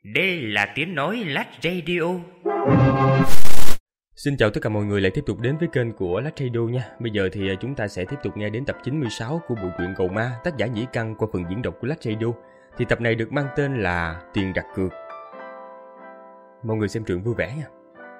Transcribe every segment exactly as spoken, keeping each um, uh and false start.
Đây là tiếng nói Lách Radio. Xin chào tất cả mọi người lại tiếp tục đến với kênh của Lách Radio nha. Bây giờ thì chúng ta sẽ tiếp tục nghe đến tập chín mươi sáu của bộ truyện Cầu Ma, tác giả Nhĩ Căn qua phần diễn đọc của Lách Radio. Thì tập này được mang tên là Tiền đặt cược. Mọi người xem truyện vui vẻ nha.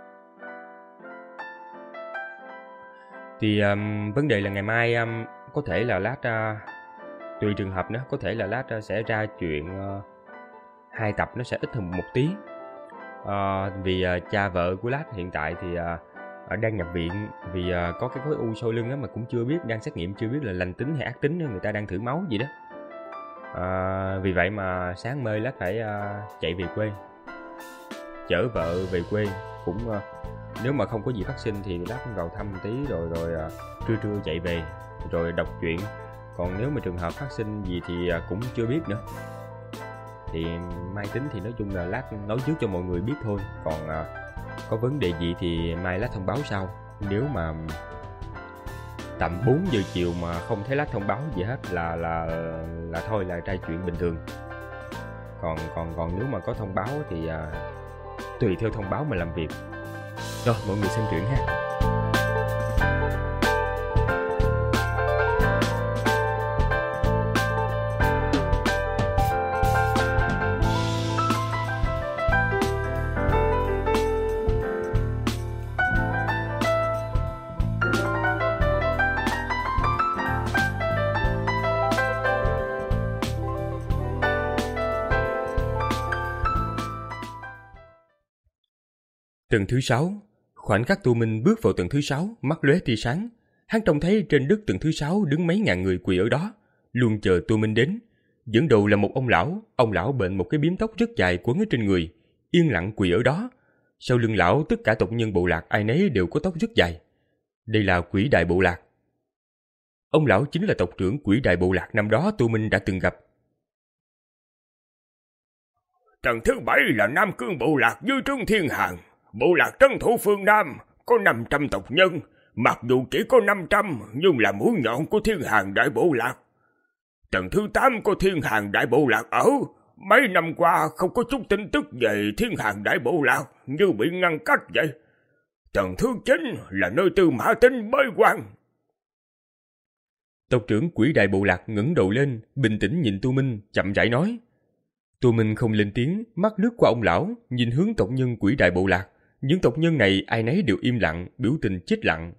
Thì um, vấn đề là ngày mai um, có thể là Lát uh, tùy trường hợp nữa, có thể là Lát uh, sẽ ra chuyện uh, hai tập nó sẽ ít hơn một tí. Uh, vì uh, cha vợ của Lát hiện tại thì uh, đang nhập viện vì uh, có cái khối u sau lưng á, mà cũng chưa biết, đang xét nghiệm chưa biết là lành tính hay ác tính, người ta đang thử máu gì đó. Uh, vì vậy mà sáng mai Lát phải uh, chạy về quê, chở vợ về quê. Cũng uh, nếu mà không có gì phát sinh thì Lát vào thăm một tí rồi rồi uh, trưa trưa chạy về rồi đọc truyện. Còn nếu mà trường hợp phát sinh gì thì uh, cũng chưa biết nữa. Thì mai tính thì nói chung là Lát nói trước cho mọi người biết thôi. Còn à, có vấn đề gì thì mai Lát thông báo sau. Nếu mà tầm bốn giờ chiều mà không thấy Lát thông báo gì hết là là là thôi là trai chuyện bình thường. Còn còn còn nếu mà có thông báo thì à, tùy theo thông báo mà làm việc. Rồi mọi người xem chuyện ha. Tầng thứ sáu. Khoảnh khắc Tô Minh bước vào tầng thứ sáu, mắt lóe tia sáng. Hắn trông thấy trên đất tầng thứ sáu đứng mấy ngàn người quỳ ở đó, luôn chờ Tô Minh đến. Dẫn đầu là một ông lão, ông lão bện một cái bím tóc rất dài quấn ở trên người, yên lặng quỳ ở đó. Sau lưng lão tất cả tộc nhân bộ lạc ai nấy đều có tóc rất dài. Đây là Quỷ Đại Bộ Lạc. Ông lão chính là tộc trưởng Quỷ Đại Bộ Lạc năm đó Tô Minh đã từng gặp. Tầng thứ bảy là Nam Cương Bộ Lạc dưới trướng Thiên Hàn. Bộ lạc trấn thủ phương Nam có năm trăm tộc nhân, mặc dù chỉ có năm trăm nhưng là mũi nhọn của Thiên Hàn Đại Bộ Lạc. Tầng thứ tám có Thiên Hàn Đại Bộ Lạc ở, mấy năm qua không có chút tin tức về Thiên Hàn Đại Bộ Lạc, như bị ngăn cách vậy. Tầng thứ chín là nơi Tư Mã Tín bế quan. Tộc trưởng Quỷ Đại Bộ Lạc ngẩng đầu lên, bình tĩnh nhìn Tô Minh, chậm rãi nói. Tô Minh không lên tiếng, mắt lướt qua ông lão, nhìn hướng tộc nhân Quỷ Đại Bộ Lạc. Những tộc nhân này ai nấy đều im lặng, biểu tình chết lặng.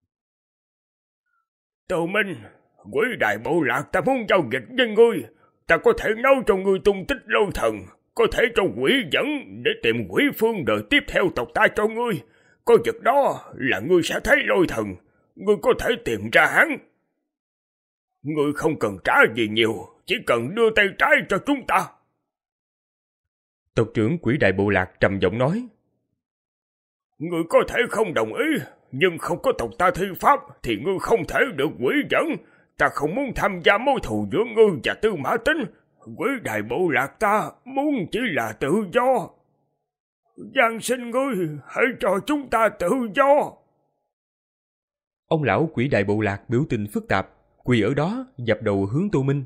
Tô Minh, Quỷ Đại Bộ Lạc ta muốn giao dịch với ngươi. Ta có thể nấu cho ngươi tung tích lôi thần, có thể cho quỷ dẫn để tìm quỷ phương đời tiếp theo tộc ta cho ngươi. Có việc đó là ngươi sẽ thấy lôi thần, ngươi có thể tìm ra hắn. Ngươi không cần trả gì nhiều, chỉ cần đưa tay trái cho chúng ta. Tộc trưởng Quỷ Đại Bộ Lạc trầm giọng nói. Ngươi có thể không đồng ý, nhưng không có tộc ta thi pháp thì ngươi không thể được quỷ dẫn. Ta không muốn tham gia mối thù giữa ngươi và Tư Mã Tín. Quỷ Đại Bộ Lạc ta muốn chỉ là tự do. Van xin ngươi hãy cho chúng ta tự do. Ông lão Quỷ Đại Bộ Lạc biểu tình phức tạp, quỳ ở đó dập đầu hướng Tô Minh.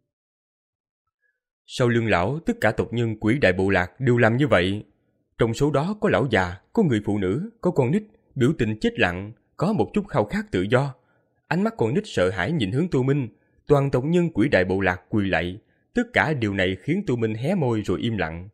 Sau lưng lão, tất cả tộc nhân Quỷ Đại Bộ Lạc đều làm như vậy. Trong số đó có lão già, có người phụ nữ, có con nít, biểu tình chết lặng, có một chút khao khát tự do. Ánh mắt con nít sợ hãi nhìn hướng Tô Minh, toàn tộc nhân Quỷ Đại Bộ Lạc quỳ lạy. Tất cả điều này khiến Tô Minh hé môi rồi im lặng.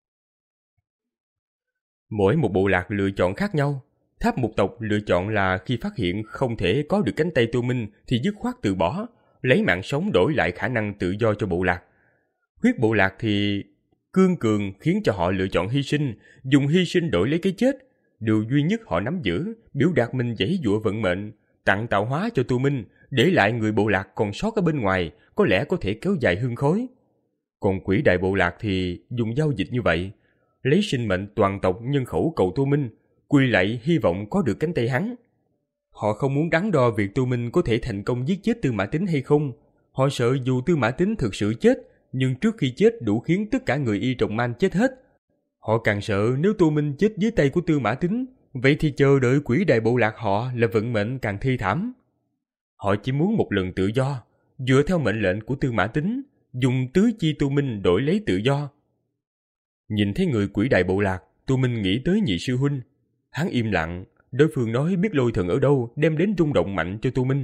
Mỗi một bộ lạc lựa chọn khác nhau. Tháp một tộc lựa chọn là khi phát hiện không thể có được cánh tay Tô Minh thì dứt khoát từ bỏ, lấy mạng sống đổi lại khả năng tự do cho bộ lạc. Huyết Bộ Lạc thì cương cường khiến cho họ lựa chọn hy sinh, dùng hy sinh đổi lấy cái chết. Điều duy nhất họ nắm giữ, biểu đạt mình giãy giụa vận mệnh, tặng tạo hóa cho Tô Minh, để lại người bộ lạc còn sót ở bên ngoài, có lẽ có thể kéo dài hương khói. Còn Quỷ Đại Bộ Lạc thì dùng giao dịch như vậy, lấy sinh mệnh toàn tộc nhân khẩu cầu Tô Minh, quy lạy hy vọng có được cánh tay hắn. Họ không muốn đắn đo việc Tô Minh có thể thành công giết chết Tư Mã Tín hay không. Họ sợ dù Tư Mã Tín thực sự chết, nhưng trước khi chết đủ khiến tất cả người Y Trọng Man chết hết. Họ càng sợ nếu Tô Minh chết dưới tay của Tư Mã Tín, vậy thì chờ đợi Quỷ Đại Bộ Lạc họ là vận mệnh càng thê thảm. Họ chỉ muốn một lần tự do, dựa theo mệnh lệnh của Tư Mã Tín, dùng tứ chi Tô Minh đổi lấy tự do. Nhìn thấy người quỷ đại bộ lạc, Tô Minh nghĩ tới nhị sư huynh. Hắn im lặng, đối phương nói biết lôi thần ở đâu đem đến rung động mạnh cho Tô Minh.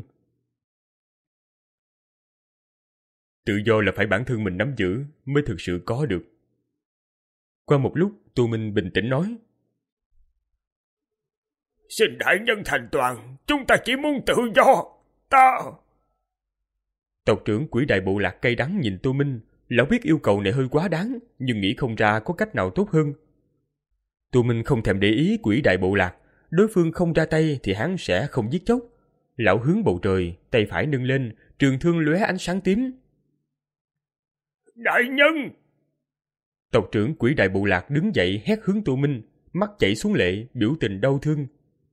Tự do là phải bản thân mình nắm giữ mới thực sự có được. Qua một lúc, Tô Minh bình tĩnh nói. Xin đại nhân thành toàn, chúng ta chỉ muốn tự do. Ta... Tộc trưởng quỷ đại bộ lạc cay đắng nhìn Tô Minh. Lão biết yêu cầu này hơi quá đáng, nhưng nghĩ không ra có cách nào tốt hơn. Tô Minh không thèm để ý quỷ đại bộ lạc. Đối phương không ra tay thì hắn sẽ không giết chóc. Lão hướng bầu trời, tay phải nâng lên, trường thương lóe ánh sáng tím. Đại nhân! Tộc trưởng quỷ đại bộ lạc đứng dậy hét hướng Tô Minh, mắt chảy xuống lệ, biểu tình đau thương.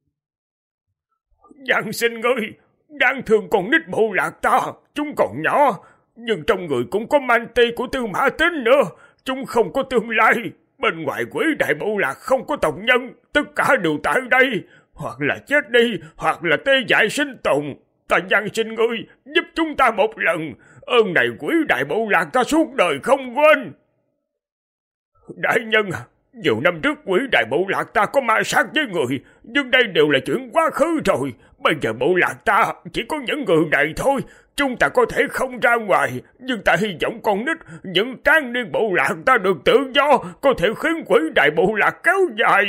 Giang xin ngươi, đáng thương con nít bộ lạc ta, chúng còn nhỏ, nhưng trong người cũng có man tê của Tư Mã Tín nữa, chúng không có tương lai. Bên ngoài quỷ đại bộ lạc không có tộc nhân, tất cả đều tại đây, hoặc là chết đi, hoặc là tê dại sinh tồn. Ta van xin ngươi, giúp chúng ta một lần, ơn này quỷ đại bộ lạc ta suốt đời không quên. Đại nhân, nhiều năm trước quỷ đại bộ lạc ta có ma sát với người, nhưng đây đều là chuyện quá khứ rồi. Bây giờ bộ lạc ta chỉ có những người này thôi. Chúng ta có thể không ra ngoài, nhưng ta hy vọng con nít, những tráng niên bộ lạc ta được tự do, có thể khiến quỷ đại bộ lạc kéo dài.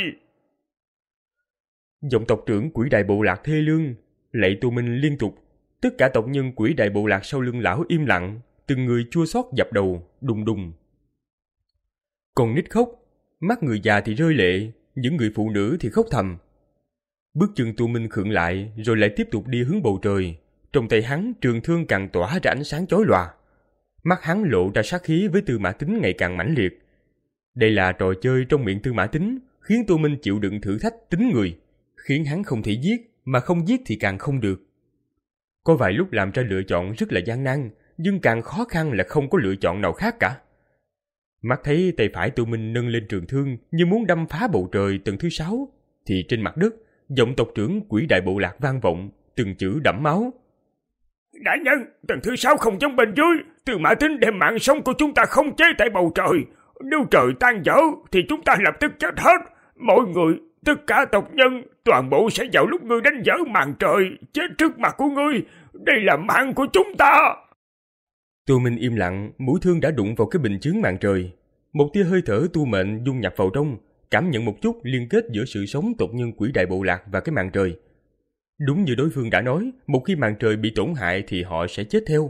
Giọng tộc trưởng quỷ đại bộ lạc thê lương, lạy Tô Minh liên tục. Tất cả tộc nhân quỷ đại bộ lạc sau lưng lão im lặng, từng người chua xót dập đầu, đùng đùng. Con nít khóc, mắt người già thì rơi lệ, những người phụ nữ thì khóc thầm. Bước chân Tô Minh khựng lại, rồi lại tiếp tục đi hướng bầu trời. Trong tay hắn, trường thương càng tỏa ra ánh sáng chói lòa. Mắt hắn lộ ra sát khí với Tư Mã Tín ngày càng mãnh liệt. Đây là trò chơi trong miệng Tư Mã Tín, khiến Tô Minh chịu đựng thử thách tính người, khiến hắn không thể giết, mà không giết thì càng không được. Có vài lúc làm ra lựa chọn rất là gian nan, nhưng càng khó khăn là không có lựa chọn nào khác cả. Mắt thấy tay phải Tô Minh nâng lên trường thương như muốn đâm phá bầu trời tầng thứ sáu, thì trên mặt đất, giọng tộc trưởng quỷ đại bộ lạc vang vọng, từng chữ đẫm máu. Đại nhân, tầng thứ sáu không giống bên dưới, Tư Mã Tín đem mạng sống của chúng ta không chế tại bầu trời. Nếu trời tan vỡ thì chúng ta lập tức chết hết. Mọi người, tất cả tộc nhân, toàn bộ sẽ vào lúc ngươi đánh vỡ màn trời, chết trước mặt của ngươi. Đây là mạng của chúng ta. Tô Minh im lặng, mũi thương đã đụng vào cái bình chướng màn trời. Một tia hơi thở tu mệnh dung nhập vào trong, cảm nhận một chút liên kết giữa sự sống tộc nhân quỷ đại bộ lạc và cái màn trời. Đúng như đối phương đã nói, một khi màn trời bị tổn hại thì họ sẽ chết theo.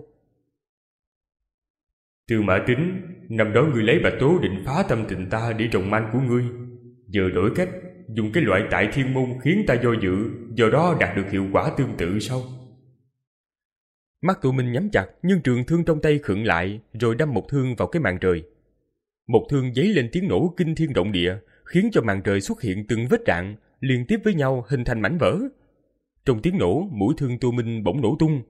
Tư Mã Tín, năm đó ngươi lấy Bạch Tố định phá tâm tình ta để trồng man của ngươi. Giờ đổi cách, dùng cái loại tại thiên môn khiến ta do dự, do đó đạt được hiệu quả tương tự sao? Mắt Tô Minh nhắm chặt, nhưng trường thương trong tay khựng lại, rồi đâm một thương vào cái màn trời. Một thương giấy lên tiếng nổ kinh thiên động địa, khiến cho màn trời xuất hiện từng vết rạn, liên tiếp với nhau hình thành mảnh vỡ. Trong tiếng nổ, mũi thương Tô Minh bỗng nổ tung.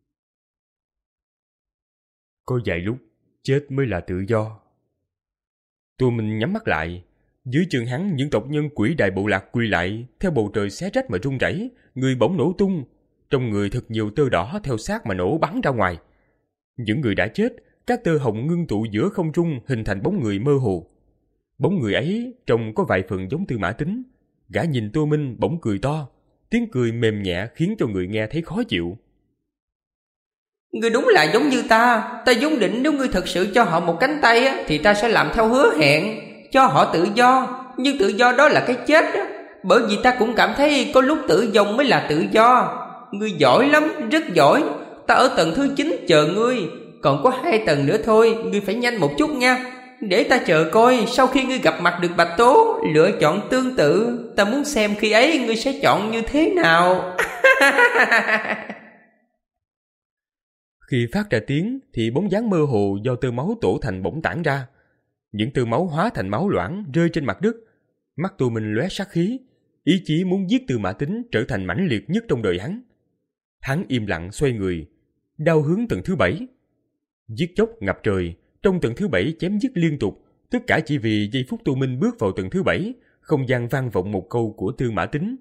Có vài lúc, chết mới là tự do. Tô Minh nhắm mắt lại. Dưới chân hắn, những tộc nhân quỷ đại bộ lạc quỳ lại, theo bầu trời xé rách mà rung rẩy, người bỗng nổ tung. Trong người thật nhiều tơ đỏ theo xác mà nổ bắn ra ngoài. Những người đã chết, các tơ hồng ngưng tụ giữa không trung hình thành bóng người mơ hồ. Bóng người ấy trông có vài phần giống Tư Mã Tín. Gã nhìn Tô Minh bỗng cười to, tiếng cười mềm nhẹ khiến cho người nghe thấy khó chịu. Ngươi đúng là giống như ta. Ta vốn định nếu ngươi thật sự cho họ một cánh tay thì ta sẽ làm theo hứa hẹn, cho họ tự do. Nhưng tự do đó là cái chết đó. Bởi vì ta cũng cảm thấy có lúc tự do mới là tự do. Ngươi giỏi lắm, rất giỏi. Ta ở tầng thứ chín chờ ngươi. Còn có hai tầng nữa thôi, ngươi phải nhanh một chút nha. Để ta chờ coi sau khi ngươi gặp mặt được Bạch Tố, lựa chọn tương tự. Ta muốn xem khi ấy ngươi sẽ chọn như thế nào. Khi phát ra tiếng thì bóng dáng mơ hồ do tơ máu tổ thành bỗng tản ra. Những tơ máu hóa thành máu loãng rơi trên mặt đất. Mắt Tô Minh lóe sát khí, ý chí muốn giết Tư Mã Tín trở thành mãnh liệt nhất trong đời hắn. Hắn im lặng xoay người, đao hướng tầng thứ bảy. Giết chóc ngập trời, trong tầng thứ bảy chém giết liên tục, tất cả chỉ vì giây phút Tô Minh bước vào tầng thứ bảy, không gian vang vọng một câu của Tư Mã Tín.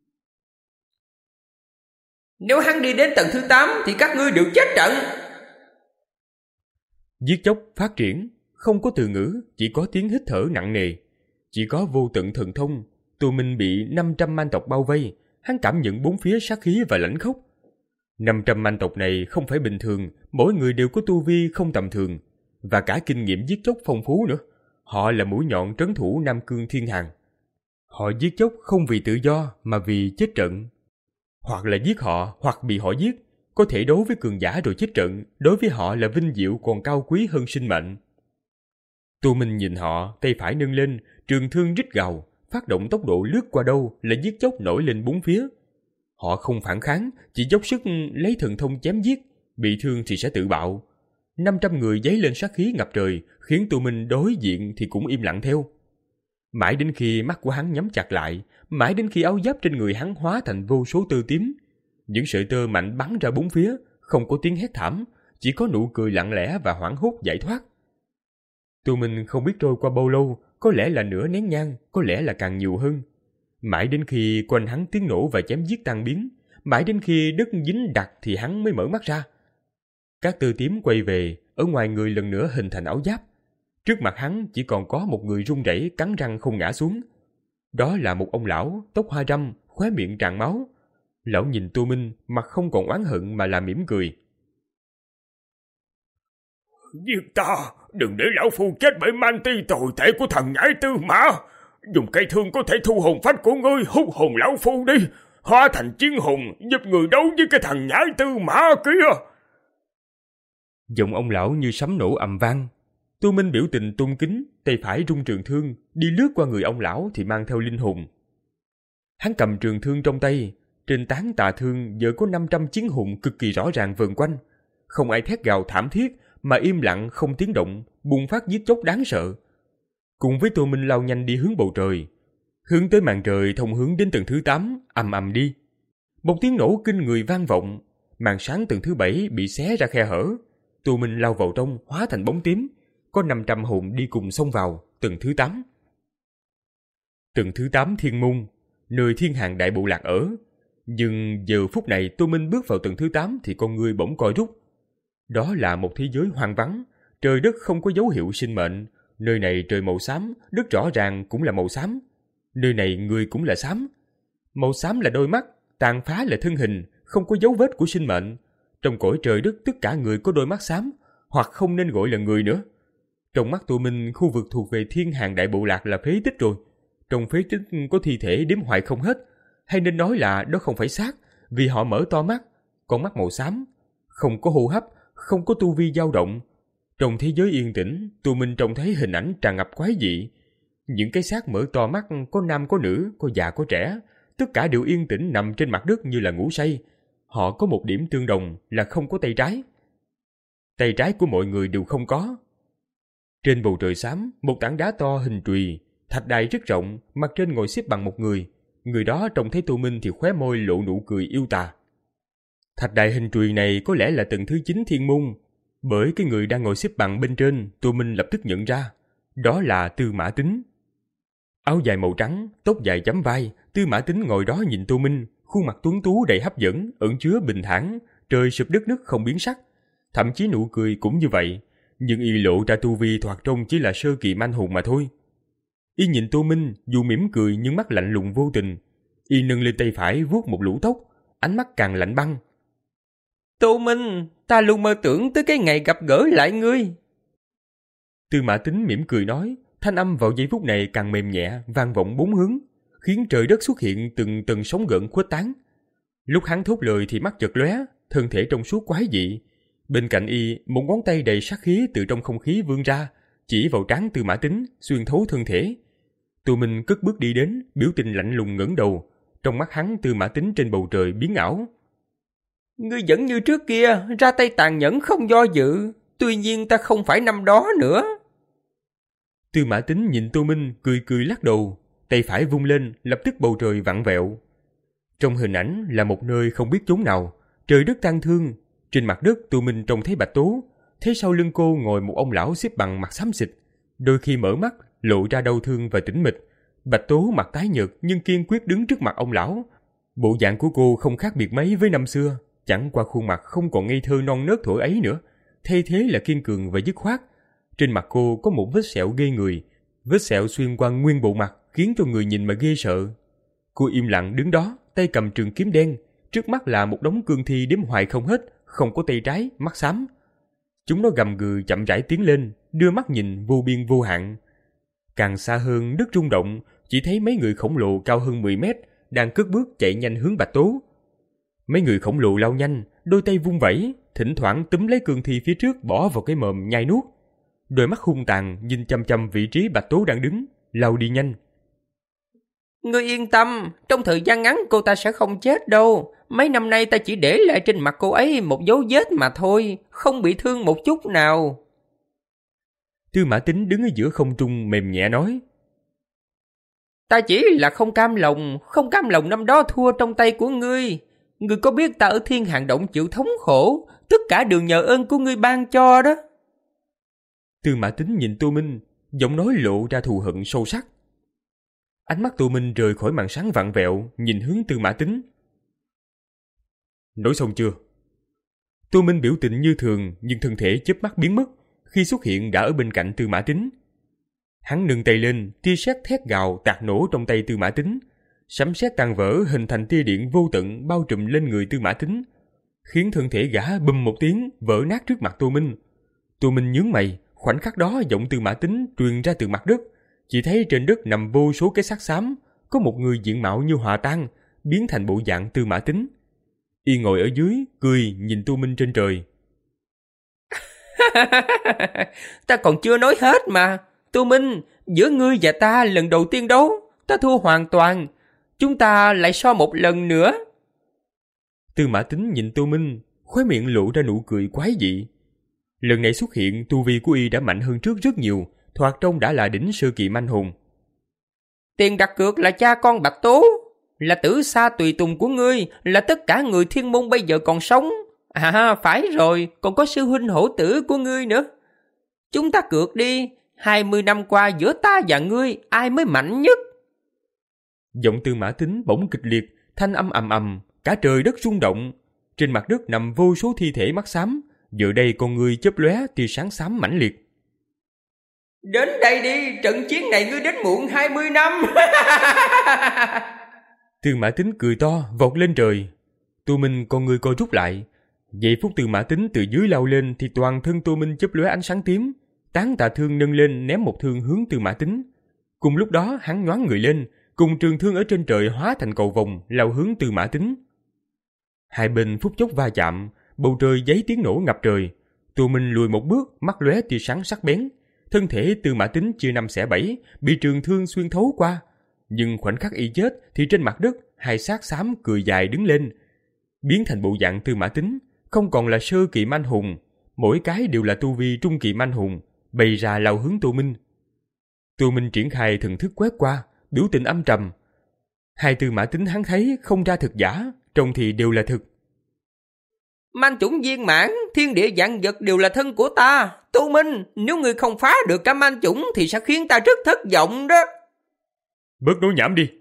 Nếu hắn đi đến tầng thứ tám thì các ngươi đều chết trận. Giết chóc phát triển, không có từ ngữ, chỉ có tiếng hít thở nặng nề. Chỉ có vô tận thần thông, Tô Minh bị năm trăm man tộc bao vây, hắn cảm nhận bốn phía sát khí và lãnh khốc. năm trăm man tộc này không phải bình thường, mỗi người đều có tu vi không tầm thường, và cả kinh nghiệm giết chóc phong phú nữa. Họ là mũi nhọn trấn thủ Nam Cương Thiên Hàn. Họ giết chóc không vì tự do mà vì chết trận. Hoặc là giết họ, hoặc bị họ giết. Có thể đối với cường giả rồi chết trận, đối với họ là vinh diệu còn cao quý hơn sinh mệnh. Tô Minh nhìn họ, tay phải nâng lên, trường thương rít gào, phát động tốc độ lướt qua đâu là giết chóc nổi lên bốn phía. Họ không phản kháng, chỉ dốc sức lấy thần thông chém giết, bị thương thì sẽ tự bạo. năm trăm người giấy lên sát khí ngập trời, khiến Tô Minh đối diện thì cũng im lặng theo. Mãi đến khi mắt của hắn nhắm chặt lại, mãi đến khi áo giáp trên người hắn hóa thành vô số tơ tím. Những sợi tơ mạnh bắn ra bốn phía, không có tiếng hét thảm, chỉ có nụ cười lặng lẽ và hoảng hốt giải thoát. Tô Minh không biết trôi qua bao lâu, có lẽ là nửa nén nhang, có lẽ là càng nhiều hơn. Mãi đến khi quanh hắn tiếng nổ và chém giết tan biến, mãi đến khi đất dính đặc thì hắn mới mở mắt ra. Các tơ tím quay về, ở ngoài người lần nữa hình thành áo giáp. Trước mặt hắn chỉ còn có một người run rẩy cắn răng không ngã xuống. Đó là một ông lão, tóc hoa râm, khóe miệng tràn máu. Lão nhìn Tô Minh, mặt không còn oán hận mà là mỉm cười. Giết ta, đừng để lão phu chết bởi man ti tồi tệ của thằng nhãi Tư Mã. Dùng cây thương có thể thu hồn phách của ngươi, hút hồn lão phu đi, hóa thành chiến hồn, giúp người đấu với cái thằng nhãi Tư Mã kia. Giọng ông lão như sấm nổ ầm vang. Tô Minh biểu tình tôn kính, tay phải rung trường thương, đi lướt qua người ông lão thì mang theo linh hồn. Hắn cầm trường thương trong tay, trên tán tà thương giờ có năm trăm chiến hồn cực kỳ rõ ràng vờn quanh. Không ai thét gào thảm thiết, mà im lặng không tiếng động, bùng phát giết chóc đáng sợ. Cùng với Tô Minh lao nhanh đi hướng bầu trời, hướng tới màn trời thông hướng đến tầng thứ tám, ầm ầm đi. Một tiếng nổ kinh người vang vọng, màn sáng tầng thứ bảy bị xé ra khe hở. Tô Minh lao vào trong, hóa thành bóng tím, có năm trăm hồn đi cùng xông vào tầng thứ tám. Tầng thứ tám Thiên Môn, nơi Thiên Hàn Đại Bộ Lạc ở. Nhưng giờ phút này Tô Minh bước vào tầng thứ tám thì con người bỗng co rút. Đó là một thế giới hoang vắng, trời đất không có dấu hiệu sinh mệnh. Nơi này trời màu xám, đất rõ ràng cũng là màu xám. Nơi này người cũng là xám. Màu xám là đôi mắt, tàn phá là thân hình, không có dấu vết của sinh mệnh. Trong cõi trời đất tất cả người có đôi mắt xám, hoặc không nên gọi là người nữa. Trong mắt Tô Minh, khu vực thuộc về Thiên Hàn Đại Bộ Lạc là phế tích rồi. Trong phế tích có thi thể đếm hoài không hết. Hay nên nói là đó không phải xác, vì họ mở to mắt, con mắt màu xám, không có hô hấp, không có tu vi dao động. Trong thế giới yên tĩnh, Tô Minh trông thấy hình ảnh tràn ngập quái dị. Những cái xác mở to mắt, có nam có nữ, có già có trẻ, tất cả đều yên tĩnh nằm trên mặt đất như là ngủ say. Họ có một điểm tương đồng là không có tay trái. Tay trái của mọi người đều không có. Trên bầu trời xám, một tảng đá to hình chùy, thạch đài rất rộng, mặt trên ngồi xếp bằng một người. Người đó trông thấy Tô Minh thì khóe môi lộ nụ cười yêu tà. Thạch đài hình chùy này có lẽ là tầng thứ chín Thiên Môn. Bởi cái người đang ngồi xếp bằng bên trên, Tô Minh lập tức nhận ra. Đó là Tư Mã Tín. Áo dài màu trắng, tóc dài chấm vai, Tư Mã Tín ngồi đó nhìn Tô Minh, khuôn mặt tuấn tú đầy hấp dẫn, ẩn chứa bình thản, trời sụp đất nứt không biến sắc. Thậm chí nụ cười cũng như vậy, nhưng y lộ ra tu vi thoạt trông chỉ là sơ kỳ manh hùng mà thôi. Y nhìn Tô Minh, dù mỉm cười nhưng mắt lạnh lùng vô tình. Y nâng lên tay phải vuốt một lũ tóc, ánh mắt càng lạnh băng. Tô Minh, ta luôn mơ tưởng tới cái ngày gặp gỡ lại ngươi. Tư Mã Tín mỉm cười nói, thanh âm vào giây phút này càng mềm nhẹ, vang vọng bốn hướng, khiến trời đất xuất hiện từng tầng sóng gợn khuếch tán. Lúc hắn thốt lời thì mắt chợt lóe, thân thể trong suốt quái dị. Bên cạnh y, một ngón tay đầy sát khí từ trong không khí vươn ra, chỉ vào trán Tư Mã Tín, xuyên thấu thân thể. Tô Minh cất bước đi đến, biểu tình lạnh lùng ngẩng đầu. Trong mắt hắn, Tư Mã Tín trên bầu trời biến ảo. Ngươi vẫn như trước kia, ra tay tàn nhẫn không do dự. Tuy nhiên ta không phải năm đó nữa. Tư Mã Tín nhìn Tô Minh, cười cười lắc đầu. Tay phải vung lên, lập tức bầu trời vặn vẹo. Trong hình ảnh là một nơi không biết chốn nào, trời đất tang thương. Trên mặt đất Tô Minh trông thấy Bạch Tố, thấy sau lưng cô ngồi một ông lão xếp bằng mặt xám xịt, đôi khi mở mắt lộ ra đau thương và tĩnh mịch. Bạch Tố mặt tái nhợt nhưng kiên quyết đứng trước mặt ông lão. Bộ dạng của cô không khác biệt mấy với năm xưa, chẳng qua khuôn mặt không còn ngây thơ non nớt thuở ấy nữa, thay thế là kiên cường và dứt khoát. Trên mặt cô có một vết sẹo ghê người, vết sẹo xuyên qua nguyên bộ mặt khiến cho người nhìn mà ghê sợ. Cô im lặng đứng đó, tay cầm trường kiếm đen, trước mắt là một đống cương thi đếm hoài không hết, không có tay trái, mắt xám. Chúng nó gầm gừ chậm rãi tiến lên, đưa mắt nhìn vô biên vô hạn. Càng xa hơn đất rung động, chỉ thấy mấy người khổng lồ cao hơn mười mét đang cất bước chạy nhanh hướng Bạch Tố. Mấy người khổng lồ lao nhanh, đôi tay vung vẩy, thỉnh thoảng túm lấy cương thi phía trước bỏ vào cái mồm nhai nuốt. Đôi mắt hung tàn nhìn chăm chăm vị trí Bạch Tố đang đứng, lao đi nhanh. Ngươi yên tâm, trong thời gian ngắn cô ta sẽ không chết đâu. Mấy năm nay ta chỉ để lại trên mặt cô ấy một dấu vết mà thôi, không bị thương một chút nào. Tư Mã Tính đứng ở giữa không trung mềm nhẹ nói. Ta chỉ là không cam lòng, không cam lòng năm đó thua trong tay của ngươi. Ngươi có biết ta ở Thiên Hàng Động chịu thống khổ, tất cả đều nhờ ơn của ngươi ban cho đó. Tư Mã Tính nhìn Tô Minh, giọng nói lộ ra thù hận sâu sắc. Ánh mắt Tô Minh rời khỏi màn sáng vặn vẹo, nhìn hướng Tư Mã Tính. Nói xong chưa? Tô Minh biểu tình như thường, nhưng thân thể chớp mắt biến mất, khi xuất hiện đã ở bên cạnh Tư Mã Tính. Hắn nâng tay lên, tia sét thét gào tạt nổ trong tay Tư Mã Tính. Sấm sét tan vỡ hình thành tia điện vô tận bao trùm lên người Tư Mã Tính, khiến thân thể gã bùm một tiếng vỡ nát trước mặt Tô Minh. Tô Minh nhướng mày, khoảnh khắc đó giọng Tư Mã Tính truyền ra từ mặt đất. Chỉ thấy trên đất nằm vô số cái xác xám, có một người diện mạo như hòa tan, biến thành bộ dạng Tư Mã Tính. Y ngồi ở dưới, cười nhìn Tô Minh trên trời. Ta còn chưa nói hết mà. Tô Minh, giữa ngươi và ta lần đầu tiên đấu, ta thua hoàn toàn. Chúng ta lại so một lần nữa. Tư Mã Tính nhìn Tô Minh, khóe miệng lộ ra nụ cười quái dị. Lần này xuất hiện, tu vi của y đã mạnh hơn trước rất nhiều, thoạt trông đã là đỉnh sơ kỳ manh hùng. Tiền đặt cược là cha con Bạch Tố, là tử sa tùy tùng của ngươi, là tất cả người thiên môn bây giờ còn sống. À phải rồi, còn có sư huynh hổ tử của ngươi nữa. Chúng ta cược đi, hai mươi năm qua giữa ta và ngươi, ai mới mạnh nhất? Giọng Tư Mã Tính bỗng kịch liệt, thanh âm ầm ầm, cả trời đất rung động. Trên mặt đất nằm vô số thi thể mắt xám, giờ đây con người chớp lóe tia sáng xám mãnh liệt. Đến đây đi, trận chiến này ngươi đến muộn hai mươi năm. Tư Mã Tính cười to, vọt lên trời. Tô Minh con người co rút lại. Giây phút Tư Mã Tính từ dưới lao lên thì toàn thân Tô Minh chớp lóe ánh sáng tím. Tán tà thương nâng lên ném một thương hướng Tư Mã Tính. Cùng lúc đó hắn nhoáng người lên, cùng trường thương ở trên trời hóa thành cầu vồng lao hướng Tư Mã Tính. Hai bên phút chốc va chạm, bầu trời giấy tiếng nổ ngập trời. Tô Minh lùi một bước, mắt lóe tia sáng sắc bén. Thân thể Tư Mã Tính chia năm xẻ bảy, bị trường thương xuyên thấu qua. Nhưng khoảnh khắc y chết thì trên mặt đất hai xác xám cười dài đứng lên, biến thành bộ dạng Tư Mã Tính, không còn là sơ kỳ manh hùng, mỗi cái đều là tu vi trung kỳ manh hùng, bày ra lao hướng Tô Minh. Tô Minh triển khai thần thức quét qua, biểu tình âm trầm. Hai Tư Mã Tính hắn thấy không ra thực giả, trông thì đều là thực. Manh chủng viên mãn, thiên địa vạn vật đều là thân của ta. Tô Minh, nếu ngươi không phá được cả manh chủng thì sẽ khiến ta rất thất vọng đó. Bớt nói nhảm đi.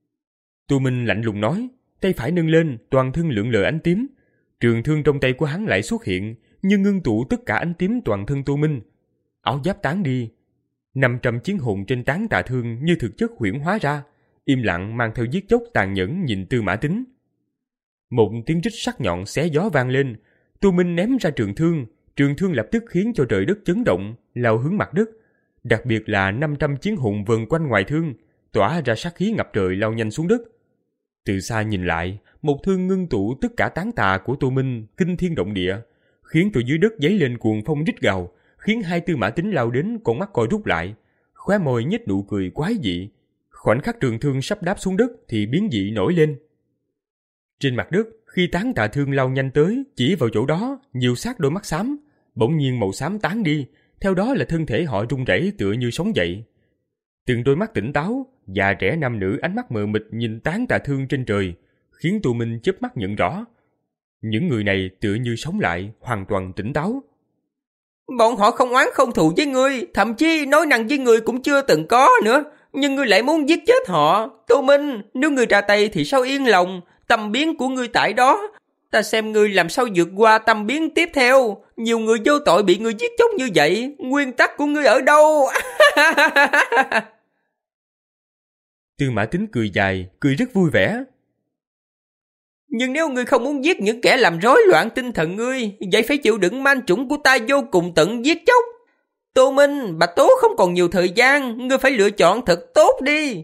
Tô Minh lạnh lùng nói, tay phải nâng lên, toàn thân lượn lờ ánh tím. Trường thương trong tay của hắn lại xuất hiện, nhưng ngưng tụ tất cả ánh tím toàn thân Tô Minh. Áo giáp tán đi, năm trăm chiến hồn trên tán tà thương như thực chất huyễn hóa ra, im lặng mang theo giết chóc tàn nhẫn nhìn Tư Mã Tính. Một tiếng rít sắc nhọn xé gió vang lên, Tô Minh ném ra trường thương, trường thương lập tức khiến cho trời đất chấn động, lao hướng mặt đất. Đặc biệt là năm trăm chiến hồn vần quanh ngoài thương, tỏa ra sát khí ngập trời lao nhanh xuống đất. Từ xa nhìn lại, một thương ngưng tụ tất cả tán tà của Tô Minh kinh thiên động địa, khiến từ dưới đất dấy lên cuồng phong rít gào, khiến hai Tư Mã Tính lao đến con mắt co rút lại, khóe môi nhếch nụ cười quái dị. Khoảnh khắc trường thương sắp đáp xuống đất thì biến dị nổi lên. Trên mặt đất, khi tán tà thương lao nhanh tới, chỉ vào chỗ đó, nhiều xác đôi mắt xám, bỗng nhiên màu xám tán đi, theo đó là thân thể họ rung rẩy tựa như sống dậy. Từng đôi mắt tỉnh táo, già trẻ nam nữ ánh mắt mờ mịt nhìn tán tà thương trên trời, khiến Tô Minh chớp mắt nhận rõ. Những người này tựa như sống lại, hoàn toàn tỉnh táo. Bọn họ không oán không thù với ngươi, thậm chí nói năng với ngươi cũng chưa từng có nữa, nhưng ngươi lại muốn giết chết họ. Tô Minh, nếu ngươi ra tay thì sao yên lòng, tâm biến của ngươi tại đó. Ta xem ngươi làm sao vượt qua tâm biến tiếp theo. Nhiều người vô tội bị ngươi giết chóc như vậy, nguyên tắc của ngươi ở đâu? Tư Mã Tín cười dài, cười rất vui vẻ. Nhưng nếu ngươi không muốn giết những kẻ làm rối loạn tinh thần ngươi, vậy phải chịu đựng man chủng của ta vô cùng tận giết chóc. Tô Minh, Bạch Tố không còn nhiều thời gian, ngươi phải lựa chọn thật tốt đi.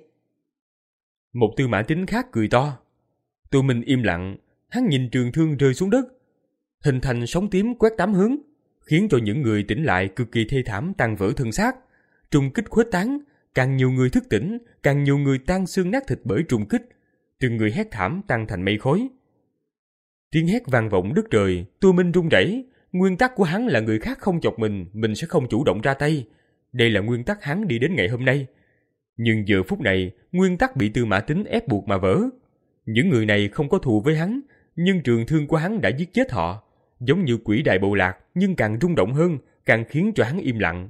Một Tư Mã Tín khác cười to. Tô Minh im lặng, hắn nhìn trường thương rơi xuống đất, hình thành sóng tím quét tám hướng, khiến cho những người tỉnh lại cực kỳ thê thảm tan vỡ thân xác. Trùng kích khuếch tán, càng nhiều người thức tỉnh, càng nhiều người tan xương nát thịt bởi trùng kích, từng người hét thảm tan thành mây khói. Tiếng hét vang vọng đất trời, Tô Minh run rẩy. Nguyên tắc của hắn là người khác không chọc mình, mình sẽ không chủ động ra tay. Đây là nguyên tắc hắn đi đến ngày hôm nay. Nhưng giờ phút này, nguyên tắc bị Tư Mã Tín ép buộc mà vỡ. Những người này không có thù với hắn, nhưng trường thương của hắn đã giết chết họ, giống như quỷ đài bộ lạc, nhưng càng rung động hơn, càng khiến cho hắn im lặng.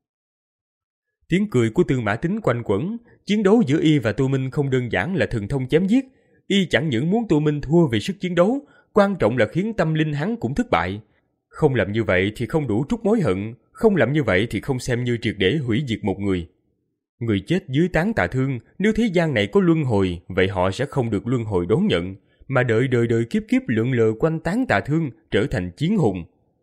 Tiếng cười của Tư Mã Tín quanh quẩn. Chiến đấu giữa y và Tô Minh không đơn giản là thần thông chém giết. Y chẳng những muốn Tô Minh thua về sức chiến đấu, quan trọng là khiến tâm linh hắn cũng thất bại. Không làm như vậy thì không đủ trút mối hận, không làm như vậy thì không xem như triệt để hủy diệt một người. Người chết dưới tán tà thương, nếu thế gian này có luân hồi, vậy họ sẽ không được luân hồi đón nhận, mà đợi đời đời kiếp kiếp lượn lờ quanh tán tà thương, trở thành chiến hùng.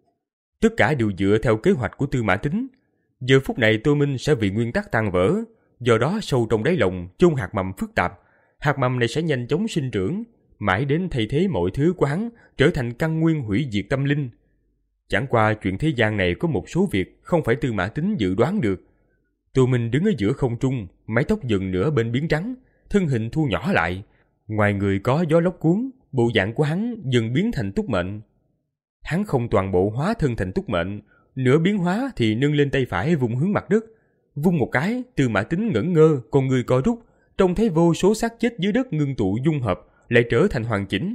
Tất cả đều dựa theo kế hoạch của Tư Mã Tín. Giờ phút này Tô Minh sẽ vì nguyên tắc tan vỡ, do đó sâu trong đáy lòng chôn hạt mầm phức tạp. Hạt mầm này sẽ nhanh chóng sinh trưởng, mãi đến thay thế mọi thứ của hắn, trở thành căn nguyên hủy diệt tâm linh. Chẳng qua chuyện thế gian này có một số việc không phải Tư Mã Tín dự đoán được. Tô Minh đứng ở giữa không trung, mái tóc dần nửa bên biến trắng, thân hình thu nhỏ lại. Ngoài người có gió lốc cuốn, bộ dạng của hắn dần biến thành túc mệnh. Hắn không toàn bộ hóa thân thành túc mệnh, nửa biến hóa thì nâng lên tay phải vùng hướng mặt đất. Vung một cái, Tư Mã Tín ngẩn ngơ, con người co rút, trông thấy vô số xác chết dưới đất ngưng tụ dung hợp, lại trở thành hoàn chỉnh.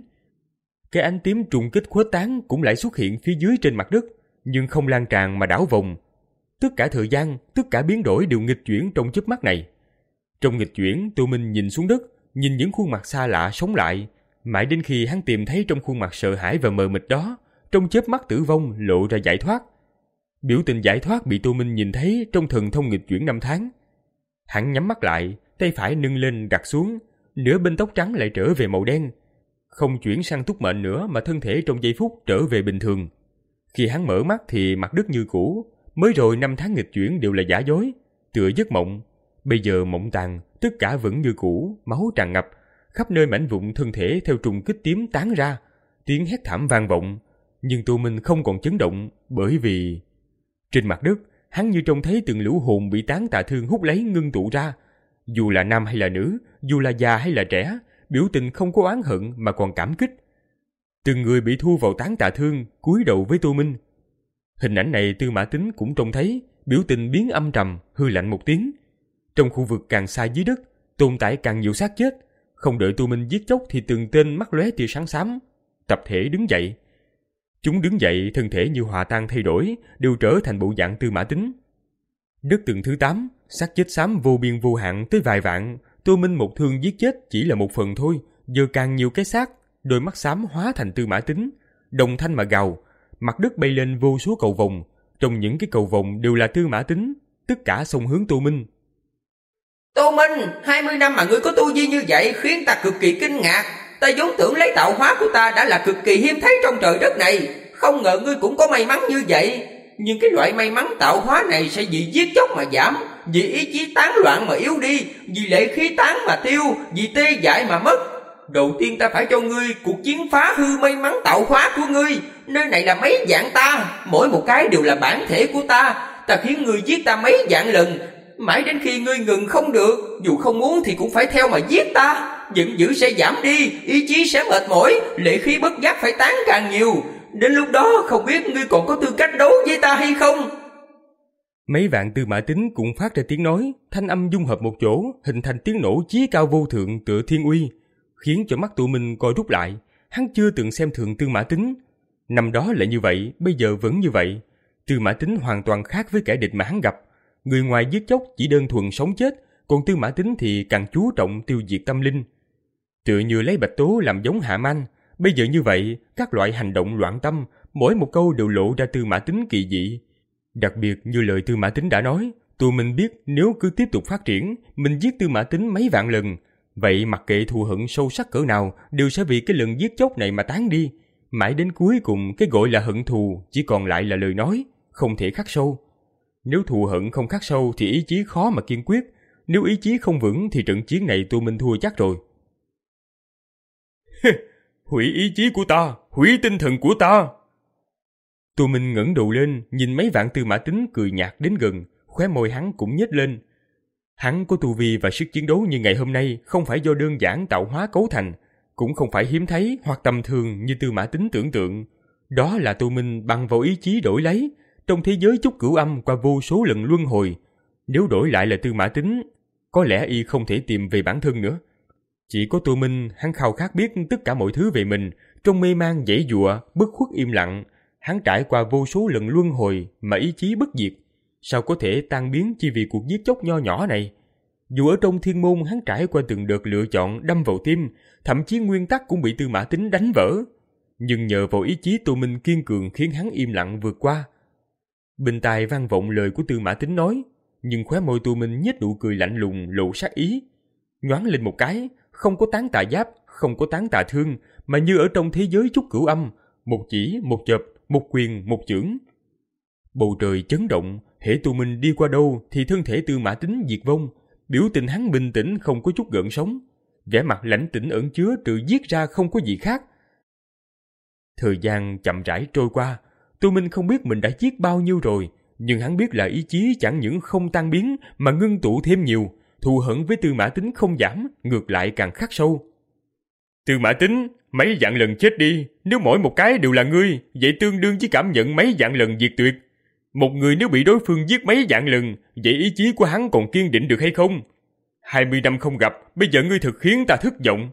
Cái ánh tím trùng kích khuếch tán cũng lại xuất hiện phía dưới trên mặt đất, nhưng không lan tràn mà đảo vòng. Tất cả thời gian, tất cả biến đổi đều nghịch chuyển trong chớp mắt này. Trong nghịch chuyển, Tô Minh nhìn xuống đất, nhìn những khuôn mặt xa lạ sống lại, mãi đến khi hắn tìm thấy trong khuôn mặt sợ hãi và mờ mịt đó, trong chớp mắt tử vong lộ ra giải thoát. Biểu tình giải thoát bị Tô Minh nhìn thấy trong thần thông nghịch chuyển năm tháng. Hắn nhắm mắt lại, tay phải nâng lên đặt xuống, nửa bên tóc trắng lại trở về màu đen. Không chuyển sang túc mệnh nữa mà thân thể trong giây phút trở về bình thường. Khi hắn mở mắt thì mặt đất như cũ, mới rồi năm tháng nghịch chuyển đều là giả dối, tựa giấc mộng. Bây giờ mộng tàn, tất cả vẫn như cũ, máu tràn ngập, khắp nơi mảnh vụn thân thể theo trùng kích tím tán ra, tiếng hét thảm vang vọng. Nhưng Tô Minh không còn chấn động, bởi vì trên mặt đất, hắn như trông thấy từng lũ hồn bị tán tà thương hút lấy ngưng tụ ra. Dù là nam hay là nữ, dù là già hay là trẻ, biểu tình không có oán hận mà còn cảm kích. Từng người bị thu vào tán tà thương, cúi đầu với Tô Minh. Hình ảnh này Tư Mã Tín cũng trông thấy, biểu tình biến âm trầm, hư lạnh một tiếng. Trong khu vực càng xa dưới đất, tồn tại càng nhiều xác chết. Không đợi Tô Minh giết chóc thì từng tên mắt lóe tia sáng xám, tập thể đứng dậy. Chúng đứng dậy, thân thể như hòa tan thay đổi, đều trở thành bộ dạng Tư Mã Tín. Đất từng thứ tám, xác chết xám vô biên vô hạn tới vài vạn. Tô Minh một thương giết chết chỉ là một phần thôi, giờ càng nhiều cái xác, đôi mắt xám hóa thành Tư Mã Tín, đồng thanh mà gào. Mặt đất bay lên vô số cầu vồng, trong những cái cầu vồng đều là Tư Mã Tín, tất cả xông hướng Tô Minh. Tô Minh, hai mươi năm mà ngươi có tu vi như vậy khiến ta cực kỳ kinh ngạc. Ta vốn tưởng lấy tạo hóa của ta đã là cực kỳ hiếm thấy trong trời đất này, không ngờ ngươi cũng có may mắn như vậy. Nhưng cái loại may mắn tạo hóa này sẽ vì giết chóc mà giảm, vì ý chí tán loạn mà yếu đi, vì lệ khí tán mà tiêu, vì tê dại mà mất. Đầu tiên ta phải cho ngươi cuộc chiến phá hư may mắn tạo hóa của ngươi. Nơi này là mấy vạn ta, mỗi một cái đều là bản thể của ta. Ta khiến ngươi giết ta mấy vạn lần, mãi đến khi ngươi ngừng không được, dù không muốn thì cũng phải theo mà giết ta. Giận dữ sẽ giảm đi, ý chí sẽ mệt mỏi, lệ khí bất giác phải tán càng nhiều. Đến lúc đó không biết ngươi còn có tư cách đấu với ta hay không. Mấy vạn Tư Mã Tín cũng phát ra tiếng nói, thanh âm dung hợp một chỗ, hình thành tiếng nổ chí cao vô thượng tựa thiên uy, khiến cho mắt Tô Minh co rút lại. Hắn chưa từng xem thường Tư Mã Tín, năm đó là như vậy, bây giờ vẫn như vậy. Tư Mã Tín hoàn toàn khác với kẻ địch mà hắn gặp. Người ngoài giết chóc chỉ đơn thuần sống chết, còn Tư Mã Tín thì càng chú trọng tiêu diệt tâm linh. Tựa như lấy Bạch Tố làm giống Hạ Man, Bây giờ như vậy, các loại hành động loạn tâm, mỗi một câu đều lộ ra Tư Mã Tín kỳ dị. Đặc biệt như lời Tư Mã Tín đã nói, tụi mình biết nếu cứ tiếp tục phát triển, mình giết Tư Mã Tín mấy vạn lần. Vậy mặc kệ thù hận sâu sắc cỡ nào, đều sẽ vì cái lần giết chóc này mà tán đi. Mãi đến cuối cùng, cái gọi là hận thù chỉ còn lại là lời nói, không thể khắc sâu. Nếu thù hận không khắc sâu thì ý chí khó mà kiên quyết. Nếu ý chí không vững thì trận chiến này tụi mình thua chắc rồi. Hủy ý chí của ta, hủy tinh thần của ta. Tụi mình ngẩng đầu lên, nhìn mấy vạn Tư Mã Tín cười nhạt đến gần, khóe môi hắn cũng nhếch lên. Hắn có tu vi và sức chiến đấu như ngày hôm nay không phải do đơn giản tạo hóa cấu thành, cũng không phải hiếm thấy hoặc tầm thường như Tư Mã Tín tưởng tượng. Đó là tụi mình bằng vào ý chí đổi lấy, trong thế giới chúc cửu âm qua vô số lần luân hồi. Nếu đổi lại là Tư Mã Tín, có lẽ y không thể tìm về bản thân nữa. Chỉ có tụi mình, hắn khao khát biết tất cả mọi thứ về mình, trong mê man giãy giụa, bất khuất im lặng. Hắn trải qua vô số lần luân hồi mà ý chí bất diệt, sao có thể tan biến chỉ vì cuộc giết chóc nho nhỏ này. Dù ở trong thiên môn hắn trải qua từng đợt lựa chọn đâm vào tim, thậm chí nguyên tắc cũng bị Tư Mã Tín đánh vỡ. Nhưng nhờ vào ý chí Tô Minh kiên cường khiến hắn im lặng vượt qua. Bên tai vang vọng lời của Tư Mã Tín nói, nhưng khóe môi Tô Minh nhếch nụ cười lạnh lùng lộ sát ý. Nhoáng lên một cái, không có tán tà giáp, không có tán tà thương, mà như ở trong thế giới trúc cửu âm, một chỉ, một chộp, một quyền, một chưởng. Bầu trời chấn động, hễ Tô Minh đi qua đâu thì thân thể Tư Mã Tín diệt vong, biểu tình hắn bình tĩnh không có chút gợn sóng, vẻ mặt lãnh tĩnh ẩn chứa trừ giết ra không có gì khác. Thời gian chậm rãi trôi qua, Tô Minh không biết mình đã giết bao nhiêu rồi, nhưng hắn biết là ý chí chẳng những không tan biến mà ngưng tụ thêm nhiều, thù hận với Tư Mã Tín không giảm, ngược lại càng khắc sâu. Tư Mã Tín, mấy vạn lần chết đi, nếu mỗi một cái đều là ngươi, vậy tương đương với cảm nhận mấy vạn lần diệt tuyệt. Một người nếu bị đối phương giết mấy vạn lần, vậy ý chí của hắn còn kiên định được hay không? Hai mươi năm không gặp, bây giờ ngươi thực khiến ta thất vọng.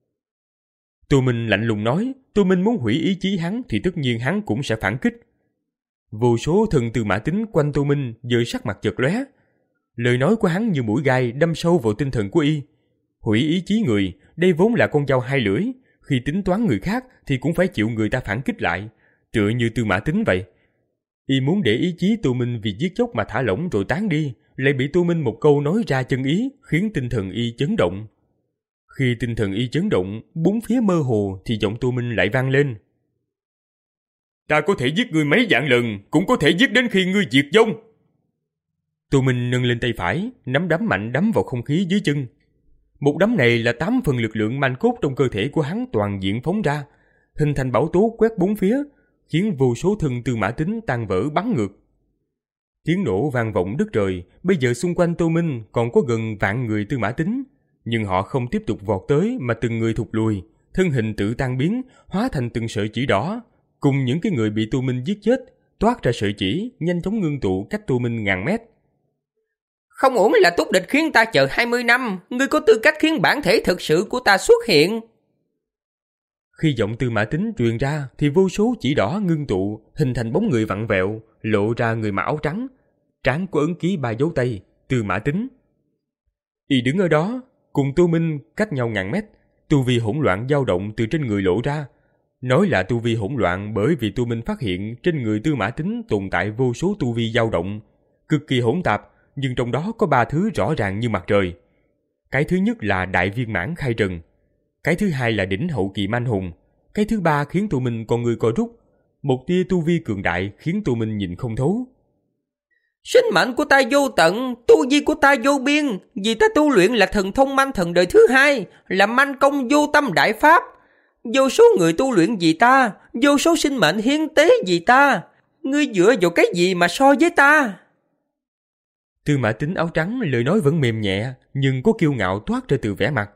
Tô Minh lạnh lùng nói, Tô Minh muốn hủy ý chí hắn thì tất nhiên hắn cũng sẽ phản kích. Vô số thần Tư Mã Tín quanh Tô Minh dời sắc mặt chợt lóe. Lời nói của hắn như mũi gai đâm sâu vào tinh thần của y. Hủy ý chí người, đây vốn là con dao hai lưỡi, khi tính toán người khác thì cũng phải chịu người ta phản kích lại, tựa như Tư Mã Tín vậy. Y muốn để ý chí Tô Minh vì giết chóc mà thả lỏng rồi tán đi, lại bị Tô Minh một câu nói ra chân ý, khiến tinh thần y chấn động. Khi tinh thần y chấn động, bốn phía mơ hồ thì giọng Tô Minh lại vang lên. Ta có thể giết ngươi mấy vạn lần, cũng có thể giết đến khi ngươi diệt vong. Tô Minh nâng lên tay phải, nắm đấm mạnh đấm vào không khí dưới chân. Một đấm này là tám phần lực lượng manh cốt trong cơ thể của hắn toàn diện phóng ra, hình thành bão tố quét bốn phía, khiến vô số thân Tư Mã Tín tan vỡ bắn ngược. Tiếng nổ vang vọng đất trời, bây giờ xung quanh Tô Minh còn có gần vạn người Tư Mã Tín, nhưng họ không tiếp tục vọt tới mà từng người thụt lùi, thân hình tự tan biến, hóa thành từng sợi chỉ đỏ, cùng những cái người bị Tô Minh giết chết, toát ra sợi chỉ, nhanh chóng ngưng tụ cách Tô Minh ngàn mét. Không ổn là túc địch khiến ta chờ hai mươi năm, ngươi có tư cách khiến bản thể thực sự của ta xuất hiện. Khi giọng Tư Mã Tín truyền ra thì vô số chỉ đỏ ngưng tụ, hình thành bóng người vặn vẹo, lộ ra người mặc áo trắng, trán có ấn ký ba dấu tay, Tư Mã Tín. Y đứng ở đó, cùng Tô Minh cách nhau ngàn mét, tu vi hỗn loạn dao động từ trên người lộ ra. Nói là tu vi hỗn loạn bởi vì Tô Minh phát hiện trên người Tư Mã Tín tồn tại vô số tu vi dao động, cực kỳ hỗn tạp, nhưng trong đó có ba thứ rõ ràng như mặt trời. Cái thứ nhất là đại viên mãn khai trần, cái thứ hai là đỉnh hậu kỳ manh hùng, cái thứ ba khiến Tô Minh con người co rút, một tia tu vi cường đại khiến Tô Minh nhìn không thấu. Sinh mệnh của ta vô tận, tu vi của ta vô biên, vì ta tu luyện là thần thông manh thần đời thứ hai, là manh công vô tâm đại pháp. Vô số người tu luyện vì ta, vô số sinh mệnh hiến tế vì ta, ngươi dựa vào cái gì mà so với ta? Tư Mã Tín áo trắng lời nói vẫn mềm nhẹ, nhưng có kiêu ngạo toát ra từ vẻ mặt.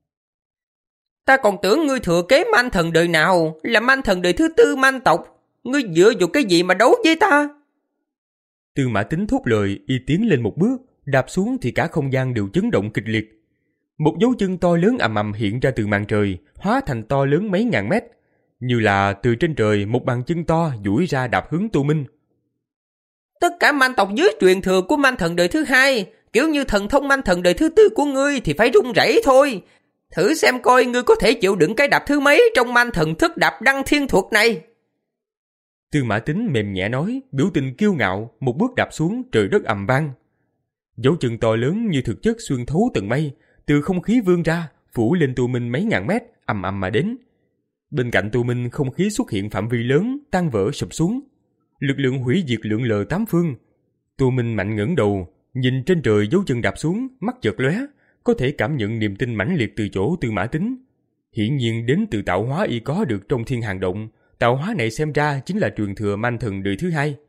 Ta còn tưởng ngươi thừa kế manh thần đời nào, là manh thần đời thứ tư manh tộc, ngươi dựa vào cái gì mà đấu với ta? Tư Mã Tín thốt lời, y tiến lên một bước, đạp xuống thì cả không gian đều chấn động kịch liệt. Một dấu chân to lớn ầm ầm hiện ra từ màn trời, hóa thành to lớn mấy ngàn mét, như là từ trên trời một bàn chân to duỗi ra đạp hướng Tô Minh. Tất cả manh tộc dưới truyền thừa của manh thần đời thứ hai, kiểu như thần thông manh thần đời thứ tư của ngươi thì phải run rẩy thôi. Thử xem coi ngươi có thể chịu đựng cái đạp thứ mấy trong man thần thức đạp đăng thiên thuật này. Tư Mã Tín mềm nhẹ nói, biểu tình kiêu ngạo, một bước đạp xuống trời đất ầm vang. Dấu chân to lớn như thực chất xuyên thấu tầng mây, từ không khí vươn ra, phủ lên Tô Minh mấy ngàn mét, ầm ầm mà đến. Bên cạnh Tô Minh không khí xuất hiện phạm vi lớn, tan vỡ sụp xuống. Lực lượng hủy diệt lượn lờ tám phương. Tô Minh mạnh ngẩng đầu, nhìn trên trời dấu chân đạp xuống, mắt chợt lóe, có thể cảm nhận niềm tin mãnh liệt từ chỗ Tư Mã Tín. Hiển nhiên đến từ tạo hóa y có được trong thiên hàng động, tạo hóa này xem ra chính là truyền thừa man thần đời thứ hai.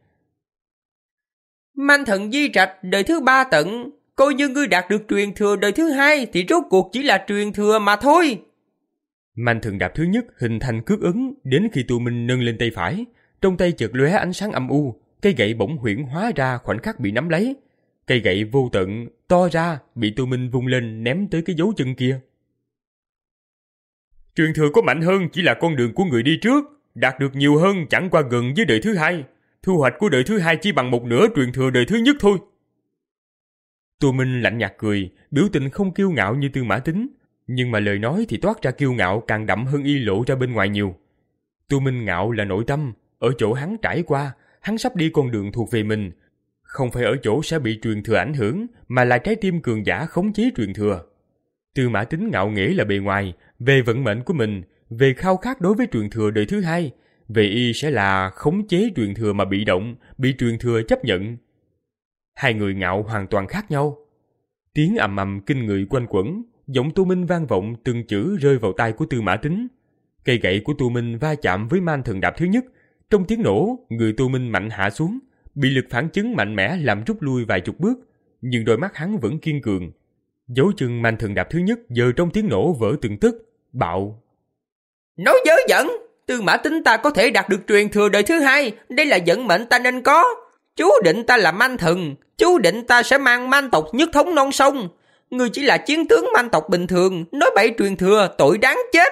Man thần di trạch đời thứ ba tận, coi như ngươi đạt được truyền thừa đời thứ hai thì rốt cuộc chỉ là truyền thừa mà thôi. Man thần đạp thứ nhất hình thành cước ấn, đến khi Tô Minh nâng lên tay phải, trong tay chợt lóe ánh sáng âm u, cây gậy bỗng huyễn hóa ra khoảnh khắc bị nắm lấy. Cây gậy vô tận, to ra, bị Tô Minh vung lên ném tới cái dấu chân kia. Truyền thừa có mạnh hơn chỉ là con đường của người đi trước, đạt được nhiều hơn chẳng qua gần với đời thứ hai. Thu hoạch của đời thứ hai chỉ bằng một nửa truyền thừa đời thứ nhất thôi. Tô Minh lạnh nhạt cười, biểu tình không kiêu ngạo như Tư Mã Tín, nhưng mà lời nói thì toát ra kiêu ngạo càng đậm hơn y lộ ra bên ngoài nhiều. Tô Minh ngạo là nội tâm, ở chỗ hắn trải qua, hắn sắp đi con đường thuộc về mình, không phải ở chỗ sẽ bị truyền thừa ảnh hưởng, mà là trái tim cường giả khống chế truyền thừa. Tư Mã Tín ngạo nghễ là bề ngoài, về vận mệnh của mình, về khao khát đối với truyền thừa đời thứ hai, về y sẽ là khống chế truyền thừa mà bị động, bị truyền thừa chấp nhận. Hai người ngạo hoàn toàn khác nhau. Tiếng ầm ầm kinh người quanh quẩn, giọng Tô Minh vang vọng từng chữ rơi vào tai của Tư Mã Tín. Cây gậy của Tô Minh va chạm với man thần đạp thứ nhất, trong tiếng nổ, người Tô Minh mạnh hạ xuống, bị lực phản chấn mạnh mẽ làm rút lui vài chục bước, nhưng đôi mắt hắn vẫn kiên cường. Dấu chân man thần đạp thứ nhất giờ trong tiếng nổ vỡ từng tức, bạo. Nói dớ dẫn, Tư Mã Tín ta có thể đạt được truyền thừa đời thứ hai, đây là vận mệnh ta nên có. Chú định ta là man thần, chú định ta sẽ mang man tộc nhất thống non sông. Ngươi chỉ là chiến tướng man tộc bình thường, nói bậy truyền thừa, tội đáng chết.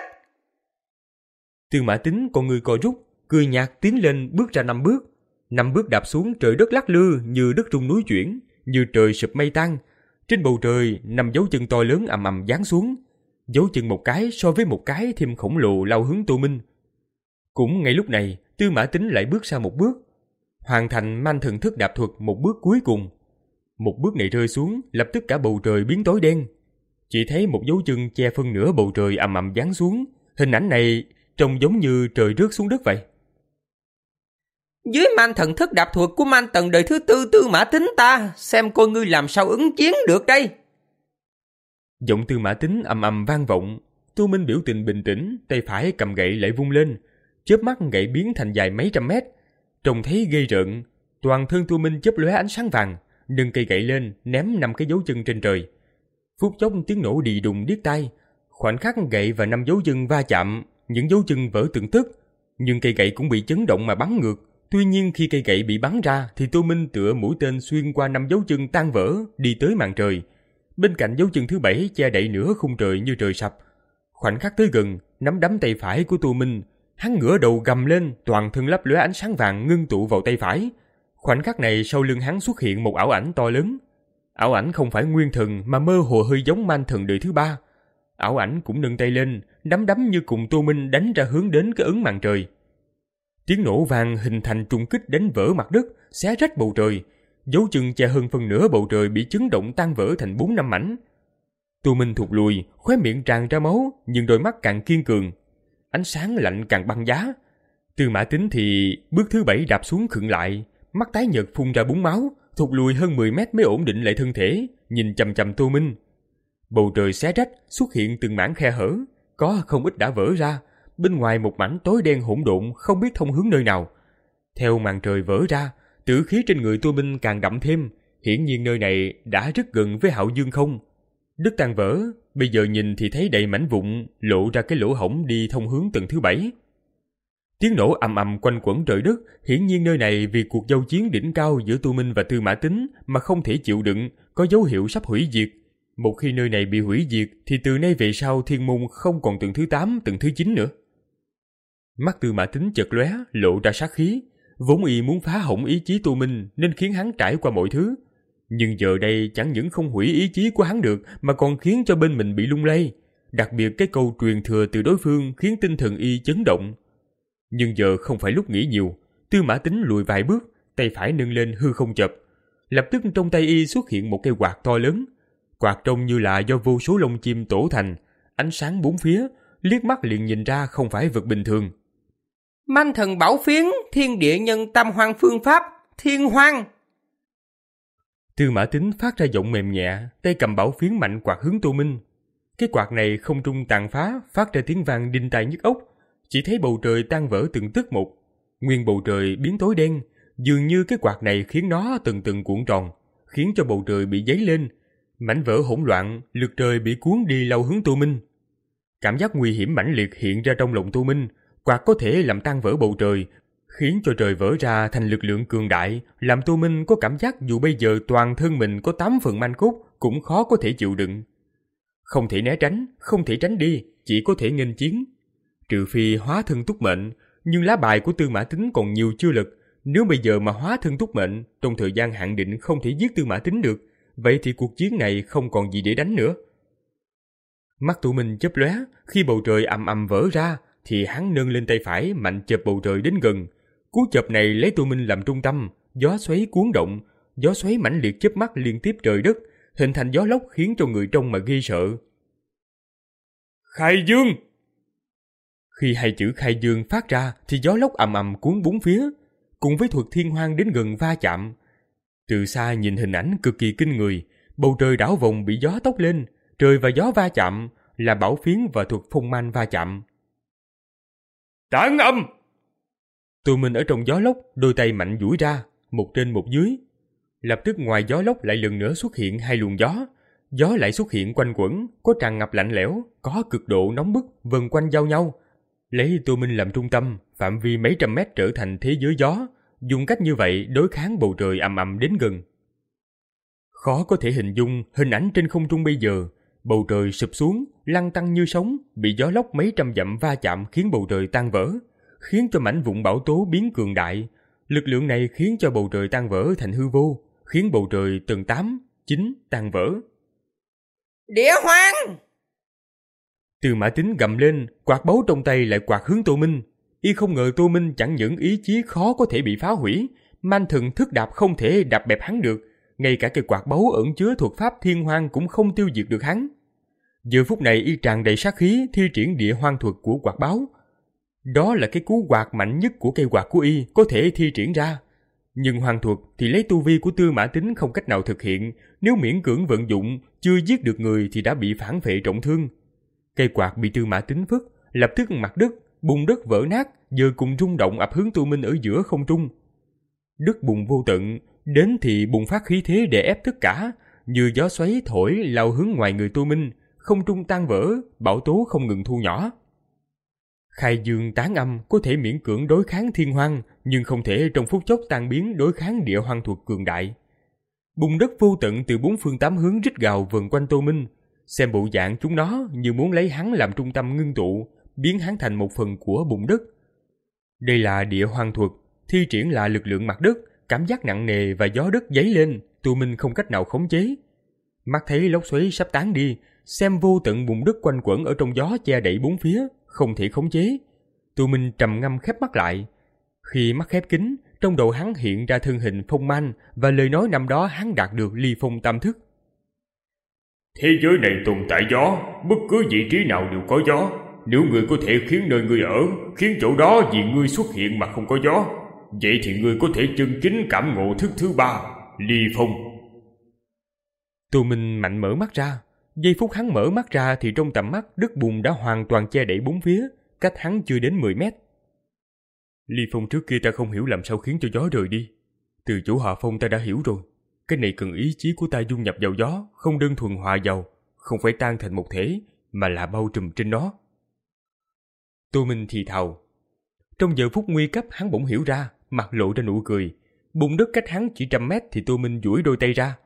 Tư Mã Tín con người co rút, cười nhạt tiến lên bước ra năm bước. Năm bước đạp xuống trời đất lắc lư như đất rung núi chuyển, như trời sụp mây tan. Trên bầu trời, năm dấu chân to lớn ầm ầm giáng xuống. Dấu chân một cái so với một cái thêm khổng lồ lao hướng Tô Minh. Cũng ngay lúc này, Tư Mã Tín lại bước sang một bước, hoàn thành man thần thức đạp thuật một bước cuối cùng. Một bước này rơi xuống, lập tức cả bầu trời biến tối đen. Chỉ thấy một dấu chân che phân nửa bầu trời ầm ầm giáng xuống. Hình ảnh này trông giống như trời rớt xuống đất vậy. Dưới man thần thức đạp thuật của man tần đời thứ tư Tư Mã Tín ta, xem coi ngươi làm sao ứng chiến được đây. Giọng Tư Mã Tín ầm ầm vang vọng. Tô Minh biểu tình bình tĩnh, tay phải cầm gậy lại vung lên, chớp mắt gậy biến thành dài mấy trăm mét, trông thấy ghê rợn. Toàn thân Tô Minh chớp lóe ánh sáng vàng, nâng cây gậy lên ném năm cái dấu chân trên trời. Phút chốc tiếng nổ đì đùng điếc tai, khoảnh khắc gậy và năm dấu chân va chạm, những dấu chân vỡ từng tức, nhưng cây gậy cũng bị chấn động mà bắn ngược. Tuy nhiên khi cây gậy bị bắn ra thì Tô Minh tựa mũi tên xuyên qua năm dấu chân tan vỡ, đi tới màn trời. Bên cạnh dấu chân thứ bảy che đậy nửa khung trời như trời sập. Khoảnh khắc tới gần, nắm đấm tay phải của Tô Minh, hắn ngửa đầu gầm lên, toàn thân lấp lóe ánh sáng vàng ngưng tụ vào tay phải. Khoảnh khắc này sau lưng hắn xuất hiện một ảo ảnh to lớn. Ảo ảnh không phải nguyên thần mà mơ hồ hơi giống man thần đời thứ ba. Ảo ảnh cũng nâng tay lên, nắm đấm như cùng Tô Minh đánh ra hướng đến cái ấn màn trời. Tiếng nổ vang hình thành trùng kích đánh vỡ mặt đất, xé rách bầu trời. Dấu chân che hơn phân nửa bầu trời bị chấn động tan vỡ thành bốn năm mảnh. Tô Minh thụt lùi, khóe miệng tràn ra máu, nhưng đôi mắt càng kiên cường. Ánh sáng lạnh càng băng giá. Tư Mã Tín thì bước thứ bảy đạp xuống khựng lại, mắt tái nhợt phun ra búng máu, thụt lùi hơn mười mét mới ổn định lại thân thể, nhìn chằm chằm Tô Minh. Bầu trời xé rách, xuất hiện từng mảng khe hở, có không ít đã vỡ ra. Bên ngoài một mảnh tối đen hỗn độn không biết thông hướng nơi nào. Theo màn trời vỡ ra, tử khí trên người Tô Minh càng đậm thêm, hiển nhiên nơi này đã rất gần với Hạo Dương không. Đất tan vỡ, bây giờ nhìn thì thấy đầy mảnh vụn, lộ ra cái lỗ hổng đi thông hướng tầng thứ bảy. Tiếng nổ ầm ầm quanh quẩn trời đất, hiển nhiên nơi này vì cuộc giao chiến đỉnh cao giữa Tô Minh và Tư Mã Tín mà không thể chịu đựng, có dấu hiệu sắp hủy diệt. Một khi nơi này bị hủy diệt thì từ nay về sau thiên môn không còn tầng thứ tám, tầng thứ chín nữa. Mắt Tư Mã Tín chợt lóe, lộ ra sát khí, vốn y muốn phá hỏng ý chí Tô Minh nên khiến hắn trải qua mọi thứ. Nhưng giờ đây chẳng những không hủy ý chí của hắn được mà còn khiến cho bên mình bị lung lay. đặc biệt cái câu truyền thừa từ đối phương khiến tinh thần y chấn động. Nhưng giờ không phải lúc nghĩ nhiều, Tư Mã Tín lùi vài bước, tay phải nâng lên hư không chập. Lập tức trong tay y xuất hiện một cây quạt to lớn. Quạt trông như là do vô số lông chim tổ thành, ánh sáng bốn phía, liếc mắt liền nhìn ra không phải vật bình thường. Manh thần bảo phiến, thiên địa nhân tam hoang phương pháp, thiên hoang. Tư Mã Tín phát ra giọng mềm nhẹ, tay cầm bảo phiến mạnh quạt hướng Tô Minh. Cái quạt này không trung tàn phá, phát ra tiếng vang đinh tai nhức óc. Chỉ thấy bầu trời tan vỡ từng tấc một, nguyên bầu trời biến tối đen. Dường như cái quạt này khiến nó từng từng cuộn tròn, khiến cho bầu trời bị dấy lên. Mảnh vỡ hỗn loạn, lực trời bị cuốn đi lao hướng Tô Minh. Cảm giác nguy hiểm mãnh liệt hiện ra trong lòng Tô Minh. Quạt có thể làm tan vỡ bầu trời, khiến cho trời vỡ ra thành lực lượng cường đại, làm Tô Minh có cảm giác dù bây giờ toàn thân mình có tám phần manh cốt cũng khó có thể chịu đựng. Không thể né tránh, không thể tránh đi, chỉ có thể nghênh chiến. Trừ phi hóa thân túc mệnh, nhưng lá bài của Tư Mã Tín còn nhiều chưa lực. Nếu bây giờ mà hóa thân túc mệnh, trong thời gian hạn định không thể giết Tư Mã Tín được, vậy thì cuộc chiến này không còn gì để đánh nữa. Mắt Tô Minh chớp lóe, khi bầu trời ầm ầm vỡ ra, thì hắn nâng lên tay phải mạnh chộp bầu trời đến gần. Cú chộp này lấy Tô Minh làm trung tâm, gió xoáy cuốn động, gió xoáy mãnh liệt chớp mắt liên tiếp trời đất, hình thành gió lốc khiến cho người trông mà ghê sợ. Khai dương! Khi hai chữ khai dương phát ra thì gió lốc ầm ầm cuốn bốn phía, cùng với thuật thiên hoang đến gần va chạm. Từ xa nhìn hình ảnh cực kỳ kinh người, bầu trời đảo vòng bị gió tốc lên, trời và gió va chạm là bảo phiến và thuật phong man va chạm. Tản âm! Tô Minh ở trong gió lốc, đôi tay mạnh duỗi ra, một trên một dưới. Lập tức ngoài gió lốc lại lần nữa xuất hiện hai luồng gió. Gió lại xuất hiện quanh quẩn, có tràn ngập lạnh lẽo, có cực độ nóng bức, vần quanh giao nhau. Lấy Tô Minh làm trung tâm, phạm vi mấy trăm mét trở thành thế giới gió, dùng cách như vậy đối kháng bầu trời ầm ầm đến gần. Khó có thể hình dung hình ảnh trên không trung bây giờ, bầu trời sụp xuống, lăn tăn như sóng, bị gió lốc mấy trăm dặm va chạm khiến bầu trời tan vỡ, khiến cho mảnh vụn bão tố biến cường đại. Lực lượng này khiến cho bầu trời tan vỡ thành hư vô, khiến bầu trời tầng tám, chín tan vỡ. Địa hoang! Tư Mã Tín gầm lên, quạt báu trong tay lại quạt hướng Tô Minh. Y không ngờ Tô Minh chẳng những ý chí khó có thể bị phá hủy, man thần thức đạp không thể đạp bẹp hắn được, ngay cả cây quạt báu ẩn chứa thuật pháp thiên hoang cũng không tiêu diệt được hắn. Giờ phút này y tràn đầy sát khí thi triển địa hoang thuật của quạt báu. Đó là cái cú quạt mạnh nhất của cây quạt của y có thể thi triển ra. Nhưng hoang thuật thì lấy tu vi của Tư Mã Tín không cách nào thực hiện, nếu miễn cưỡng vận dụng, chưa giết được người thì đã bị phản phệ trọng thương. Cây quạt bị Tư Mã Tín vứt, lập tức mặt đất, bùn đất vỡ nát, giờ cùng rung động ập hướng Tô Minh ở giữa không trung. Đất bùn vô tận, đến thì bùng phát khí thế để ép tất cả, như gió xoáy thổi lao hướng ngoài người Tô Minh, không trung tan vỡ, bão tố không ngừng thu nhỏ. Khai dương tán âm có thể miễn cưỡng đối kháng thiên hoang, nhưng không thể trong phút chốc tan biến đối kháng địa hoang thuật cường đại. Bùn đất vô tận từ bốn phương tám hướng rít gào vần quanh Tô Minh, xem bộ dạng chúng nó như muốn lấy hắn làm trung tâm ngưng tụ, biến hắn thành một phần của bùn đất. Đây là địa hoang thuật, thi triển là lực lượng mặt đất, cảm giác nặng nề và gió đất dấy lên, Tô Minh không cách nào khống chế. Mắt thấy lốc xoáy sắp tán đi, xem vô tận bùn đất quanh quẩn ở trong gió che đậy bốn phía, không thể khống chế. Tô Minh trầm ngâm khép mắt lại. Khi mắt khép kín, trong đầu hắn hiện ra thân hình phong man và lời nói năm đó hắn đạt được ly phong tam thức. Thế giới này tồn tại gió, bất cứ vị trí nào đều có gió. Nếu ngươi có thể khiến nơi ngươi ở, khiến chỗ đó vì ngươi xuất hiện mà không có gió, vậy thì ngươi có thể chân chính cảm ngộ thức thứ ba, ly phong. Tô Minh mạnh mở mắt ra. Giây phút hắn mở mắt ra thì trong tầm mắt đất bùn đã hoàn toàn che đậy bốn phía, cách hắn chưa đến mười mét. Ly phong trước kia ta không hiểu làm sao khiến cho gió rời đi. Từ chỗ hòa phong ta đã hiểu rồi. Cái này cần ý chí của ta dung nhập vào gió, không đơn thuần hòa vào, không phải tan thành một thể, mà là bao trùm trên nó. Tô Minh thì thào. Trong giờ phút nguy cấp hắn bỗng hiểu ra, mặt lộ ra nụ cười. Bùn đất cách hắn chỉ trăm mét thì Tô Minh duỗi đôi tay ra.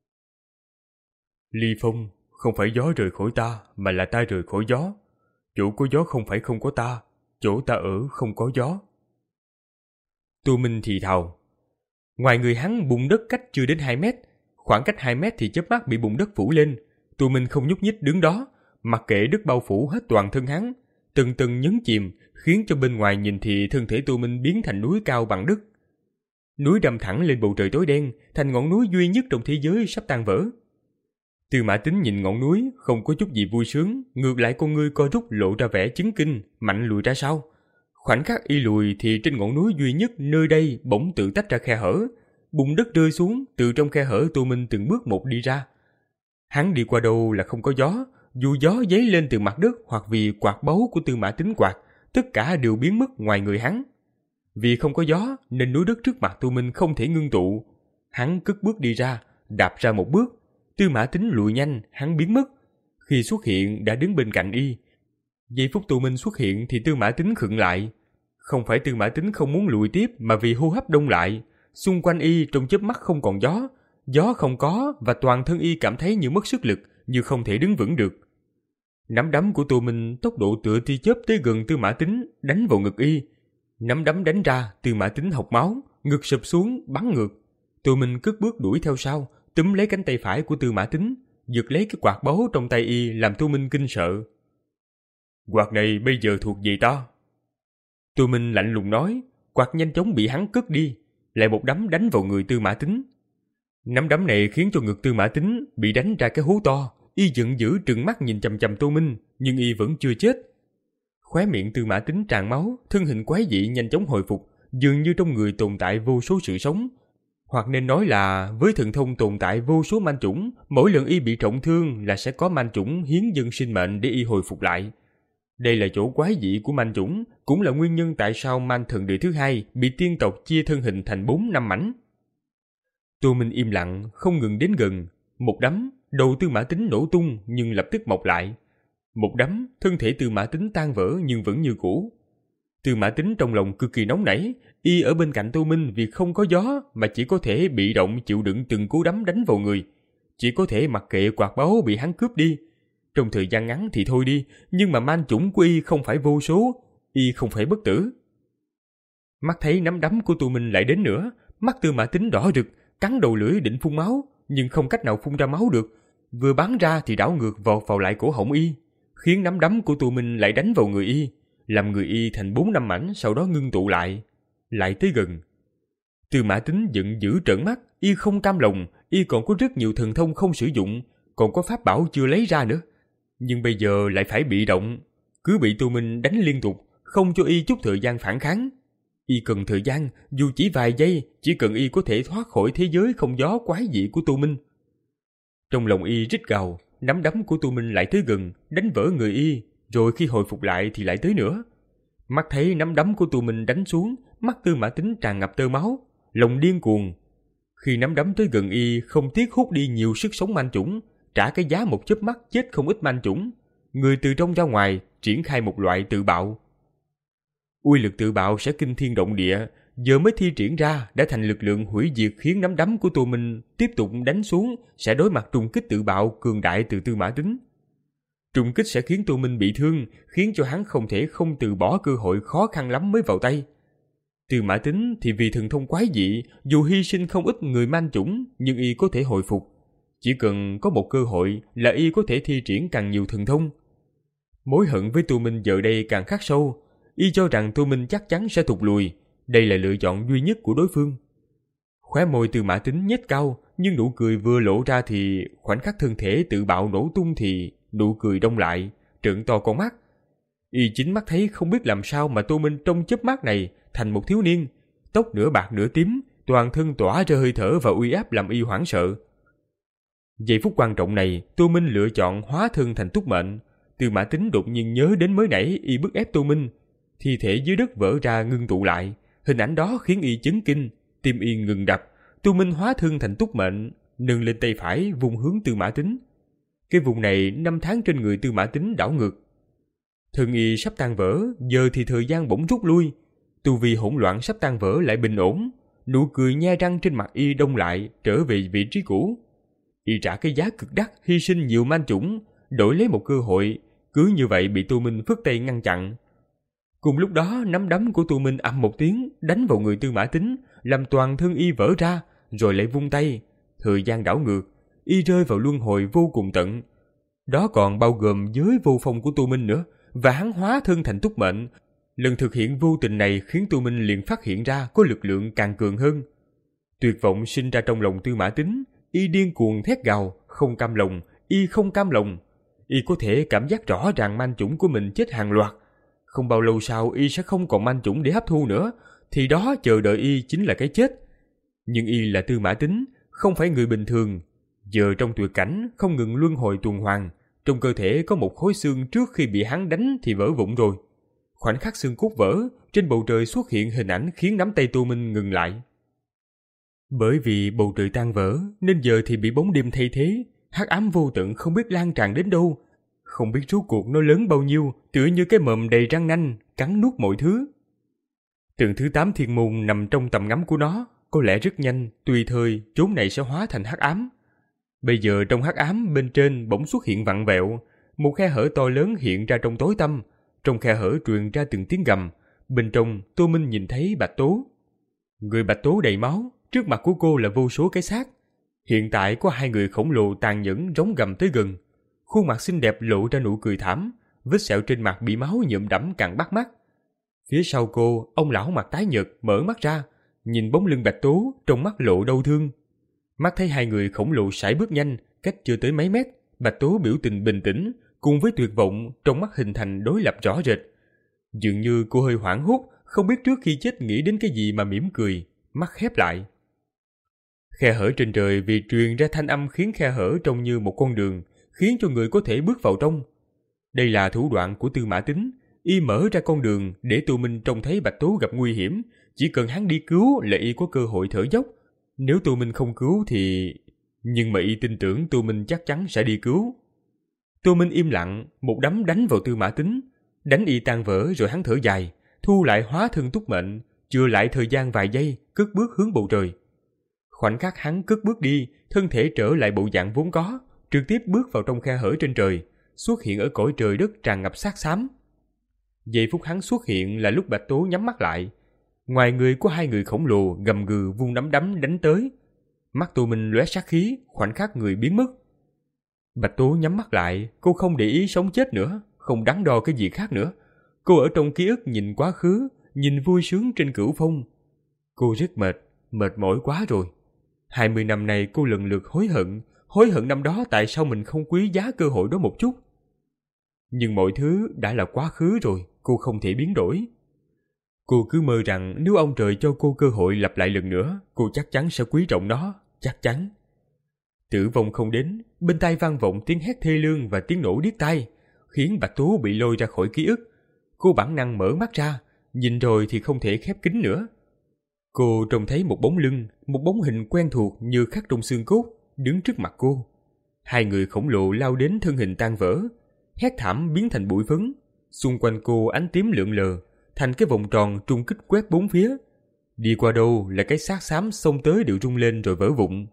Ly phong, không phải gió rời khỏi ta, mà là ta rời khỏi gió. Chỗ có gió không phải không có ta, chỗ ta ở không có gió. Tô Minh thì thào. Ngoài người hắn bùn đất cách chưa đến hai mét, khoảng cách hai mét thì chớp mắt bị bùn đất phủ lên. Tô Minh không nhúc nhích đứng đó, mặc kệ đất bao phủ hết toàn thân hắn, từng từng nhấn chìm, khiến cho bên ngoài nhìn thì thân thể Tô Minh biến thành núi cao bằng đất. Núi đâm thẳng lên bầu trời tối đen, thành ngọn núi duy nhất trong thế giới sắp tan vỡ. Tư Mã Tín nhìn ngọn núi, không có chút gì vui sướng, ngược lại con ngươi co rút lộ ra vẻ chấn kinh, mạnh lùi ra sau. Khoảnh khắc y lùi thì trên ngọn núi duy nhất nơi đây bỗng tự tách ra khe hở, bùn đất rơi xuống, từ trong khe hở Tô Minh từng bước một đi ra. Hắn đi qua đâu là không có gió, dù gió dấy lên từ mặt đất hoặc vì quạt báu của Tư Mã Tín quạt, tất cả đều biến mất ngoài người hắn. Vì không có gió nên núi đất trước mặt Tô Minh không thể ngưng tụ. Hắn cất bước đi ra, đạp ra một bước, Tư Mã Tín lùi nhanh, hắn biến mất. Khi xuất hiện đã đứng bên cạnh y. Giây phút Tô Minh xuất hiện thì Tư Mã Tín khựng lại. Không phải Tư Mã Tín không muốn lùi tiếp mà vì hô hấp đông lại. Xung quanh y trong chớp mắt không còn gió, gió không có và toàn thân y cảm thấy như mất sức lực, như không thể đứng vững được. Nắm đấm của Tô Minh tốc độ tựa tia chớp tới gần Tư Mã Tín, đánh vào ngực y. Nắm đấm đánh ra, Tư Mã Tín hộc máu, ngực sụp xuống, bắn ngược. Tô Minh cất bước đuổi theo sau, túm lấy cánh tay phải của Tư Mã Tín, giật lấy cái quạt báu trong tay y làm Tô Minh kinh sợ. Quạt này bây giờ thuộc về ta. Tô Minh lạnh lùng nói, quạt nhanh chóng bị hắn cất đi, lại một đấm đánh vào người Tư Mã Tín. Nắm đấm này khiến cho ngực Tư Mã Tín bị đánh ra cái hố to, y giận dữ trừng mắt nhìn chằm chằm Tô Minh, nhưng y vẫn chưa chết. Khóe miệng Tư Mã Tín tràn máu, thân hình quái dị nhanh chóng hồi phục, dường như trong người tồn tại vô số sự sống. Hoặc nên nói là với thần thông tồn tại vô số manh chủng, mỗi lần y bị trọng thương là sẽ có manh chủng hiến dâng sinh mệnh để y hồi phục lại. Đây là chỗ quái dị của manh chủng, cũng là nguyên nhân tại sao manh thần đời thứ hai bị tiên tộc chia thân hình thành bốn năm mảnh. Tô Minh im lặng, không ngừng đến gần. Một đấm, đầu Tư Mã Tín nổ tung nhưng lập tức mọc lại. Một đấm, thân thể Tư Mã Tín tan vỡ nhưng vẫn như cũ. Tư Mã Tín trong lòng cực kỳ nóng nảy, y ở bên cạnh Tô Minh vì không có gió mà chỉ có thể bị động chịu đựng từng cú đấm đánh vào người, chỉ có thể mặc kệ quạt báu bị hắn cướp đi. Trong thời gian ngắn thì thôi đi, nhưng mà man chủng của y không phải vô số, y không phải bất tử. Mắt thấy nắm đấm của Tô Minh lại đến nữa, mắt Tư Mã Tín đỏ rực, cắn đầu lưỡi định phun máu, nhưng không cách nào phun ra máu được, vừa bắn ra thì đảo ngược vọt vào lại cổ họng y, khiến nắm đấm của Tô Minh lại đánh vào người y, làm người y thành bốn năm mảnh, sau đó ngưng tụ lại, lại tới gần. Tư Mã Tín giận dữ trợn mắt, y không cam lòng, y còn có rất nhiều thần thông không sử dụng, còn có pháp bảo chưa lấy ra nữa, nhưng bây giờ lại phải bị động, cứ bị Tô Minh đánh liên tục, không cho y chút thời gian phản kháng. Y cần thời gian, dù chỉ vài giây, chỉ cần y có thể thoát khỏi thế giới không gió quái dị của Tô Minh. Trong lòng y rít gào, nắm đấm của Tô Minh lại tới gần, đánh vỡ người y, rồi khi hồi phục lại thì lại tới nữa. Mắt thấy nắm đấm của Tô Minh đánh xuống, mắt Tư Mã Tín tràn ngập tơ máu, lòng điên cuồng. Khi nắm đấm tới gần y, không tiếc hút đi nhiều sức sống manh chủng, trả cái giá một chớp mắt chết không ít manh chủng. Người từ trong ra ngoài triển khai một loại tự bạo. Uy lực tự bạo sẽ kinh thiên động địa, giờ mới thi triển ra đã thành lực lượng hủy diệt, khiến nắm đấm của Tô Minh tiếp tục đánh xuống sẽ đối mặt trùng kích tự bạo cường đại từ Tư Mã Tín. Trùng kích sẽ khiến Tô Minh bị thương, khiến cho hắn không thể không từ bỏ cơ hội khó khăn lắm mới vào tay. Tư Mã Tín thì vì thần thông quái dị, dù hy sinh không ít người manh chủng nhưng y có thể hồi phục. Chỉ cần có một cơ hội là y có thể thi triển càng nhiều thần thông. Mối hận với Tô Minh giờ đây càng khắc sâu, y cho rằng Tô Minh chắc chắn sẽ thụt lùi, đây là lựa chọn duy nhất của đối phương. Khóe môi Tư Mã Tín nhếch cao, nhưng nụ cười vừa lộ ra thì khoảnh khắc thân thể tự bạo nổ tung thì nụ cười đông lại, trợn to con mắt. Y chính mắt thấy không biết làm sao mà Tô Minh trong chớp mắt này thành một thiếu niên, tóc nửa bạc nửa tím, toàn thân tỏa ra hơi thở và uy áp làm y hoảng sợ. Giây phút quan trọng này, Tô Minh lựa chọn hóa thân thành túc mệnh. Tư Mã Tín đột nhiên nhớ đến mới nãy y bức ép Tô Minh, thi thể dưới đất vỡ ra ngưng tụ lại, hình ảnh đó khiến y chấn kinh, tim y ngừng đập. Tô Minh hóa thân thành túc mệnh, nâng lên tay phải vùng hướng Tư Mã Tín. Cái vùng này năm tháng trên người Tư Mã Tín đảo ngược. Thân y sắp tan vỡ, giờ thì thời gian bỗng rút lui. Tu vi hỗn loạn sắp tan vỡ lại bình ổn, nụ cười nhe răng trên mặt y đông lại, trở về vị trí cũ. Y trả cái giá cực đắt, hy sinh nhiều man chủng, đổi lấy một cơ hội, cứ như vậy bị Tô Minh phất tay ngăn chặn. Cùng lúc đó, nắm đấm của Tô Minh ầm một tiếng đánh vào người Tư Mã Tín, làm toàn thân y vỡ ra, rồi lại vung tay. Thời gian đảo ngược, y rơi vào luân hồi vô cùng tận. Đó còn bao gồm giới vô phong của Tô Minh nữa, và hắn hóa thân thành túc mệnh. Lần thực hiện vô tình này khiến Tô Minh liền phát hiện ra có lực lượng càng cường hơn. Tuyệt vọng sinh ra trong lòng Tư Mã Tín, y điên cuồng thét gào, không cam lòng, y không cam lòng. Y có thể cảm giác rõ ràng manh chủng của mình chết hàng loạt. Không bao lâu sau y sẽ không còn manh chủng để hấp thu nữa, thì đó chờ đợi y chính là cái chết. Nhưng y là Tư Mã Tín, không phải người bình thường. Giờ trong tuyệt cảnh không ngừng luân hồi tuần hoàn, trong cơ thể có một khối xương trước khi bị hắn đánh thì vỡ vụn rồi. Khoảnh khắc xương cốt vỡ, trên bầu trời xuất hiện hình ảnh khiến nắm tay Tô Minh ngừng lại. Bởi vì bầu trời tan vỡ nên giờ thì bị bóng đêm thay thế, hắc ám vô tận không biết lan tràn đến đâu, không biết rốt cuộc nó lớn bao nhiêu, tựa như cái mồm đầy răng nanh cắn nuốt mọi thứ. Tầng thứ tám thiên môn nằm trong tầm ngắm của nó, có lẽ rất nhanh, tùy thời chốn này sẽ hóa thành hắc ám. Bây giờ trong hắc ám bên trên bỗng xuất hiện vặn vẹo, một khe hở to lớn hiện ra trong tối tăm, trong khe hở truyền ra từng tiếng gầm. Bên trong Tô Minh nhìn thấy Bạch Tố. Người Bạch Tố đầy máu, trước mặt của cô là vô số cái xác. Hiện tại có hai người khổng lồ tàn nhẫn rống gầm tới gần. Khuôn mặt xinh đẹp lộ ra nụ cười thảm, vết sẹo trên mặt bị máu nhuộm đẫm càng bắt mắt. Phía sau cô, ông lão mặt tái nhợt mở mắt ra, nhìn bóng lưng Bạch Tố, trong mắt lộ đau thương. Mắt thấy hai người khổng lồ sải bước nhanh, cách chưa tới mấy mét, Bạch Tố biểu tình bình tĩnh, cùng với tuyệt vọng trong mắt hình thành đối lập rõ rệt. Dường như cô hơi hoảng hốt, không biết trước khi chết nghĩ đến cái gì mà mỉm cười, mắt khép lại. Khe hở trên trời vì truyền ra thanh âm khiến khe hở trông như một con đường, khiến cho người có thể bước vào trong. Đây là thủ đoạn của Tư Mã Tín, y mở ra con đường để Tô Minh trông thấy Bạch Tố gặp nguy hiểm, chỉ cần hắn đi cứu là y có cơ hội thở dốc. Nếu Tô Minh không cứu thì... Nhưng mà y tin tưởng Tô Minh chắc chắn sẽ đi cứu. Tô Minh im lặng, một đấm đánh vào Tư Mã Tín, đánh y tan vỡ rồi hắn thở dài, thu lại hóa thân túc mệnh, chừa lại thời gian vài giây, cất bước hướng bầu trời. Khoảnh khắc hắn cất bước đi, thân thể trở lại bộ dạng vốn có, trực tiếp bước vào trong khe hở trên trời, xuất hiện ở cõi trời đất tràn ngập sát xám. Giây phút hắn xuất hiện là lúc Bạch Tố nhắm mắt lại. Ngoài người có hai người khổng lồ gầm gừ vung nắm đấm đánh tới. Mắt Tô Minh lóe sát khí, khoảnh khắc người biến mất. Bạch Tố nhắm mắt lại, cô không để ý sống chết nữa, không đắn đo cái gì khác nữa. Cô ở trong ký ức nhìn quá khứ, nhìn vui sướng trên cửu phong. Cô rất mệt, mệt mỏi quá rồi. Hai mươi năm nay cô lần lượt hối hận, hối hận năm đó tại sao mình không quý giá cơ hội đó một chút. Nhưng mọi thứ đã là quá khứ rồi, cô không thể biến đổi. Cô cứ mơ rằng nếu ông trời cho cô cơ hội lặp lại lần nữa, cô chắc chắn sẽ quý trọng nó, chắc chắn. Tử vong không đến, bên tai vang vọng tiếng hét thê lương và tiếng nổ điếc tai, khiến Bạch Tố bị lôi ra khỏi ký ức. Cô bản năng mở mắt ra, nhìn rồi thì không thể khép kín nữa. Cô trông thấy một bóng lưng, một bóng hình quen thuộc như khắc trong xương cốt, đứng trước mặt cô. Hai người khổng lồ lao đến thân hình tan vỡ, hét thảm biến thành bụi phấn. Xung quanh cô ánh tím lượn lờ, thành cái vòng tròn trung kích quét bốn phía. Đi qua đâu là cái xác xám xông tới đều rung lên rồi vỡ vụn.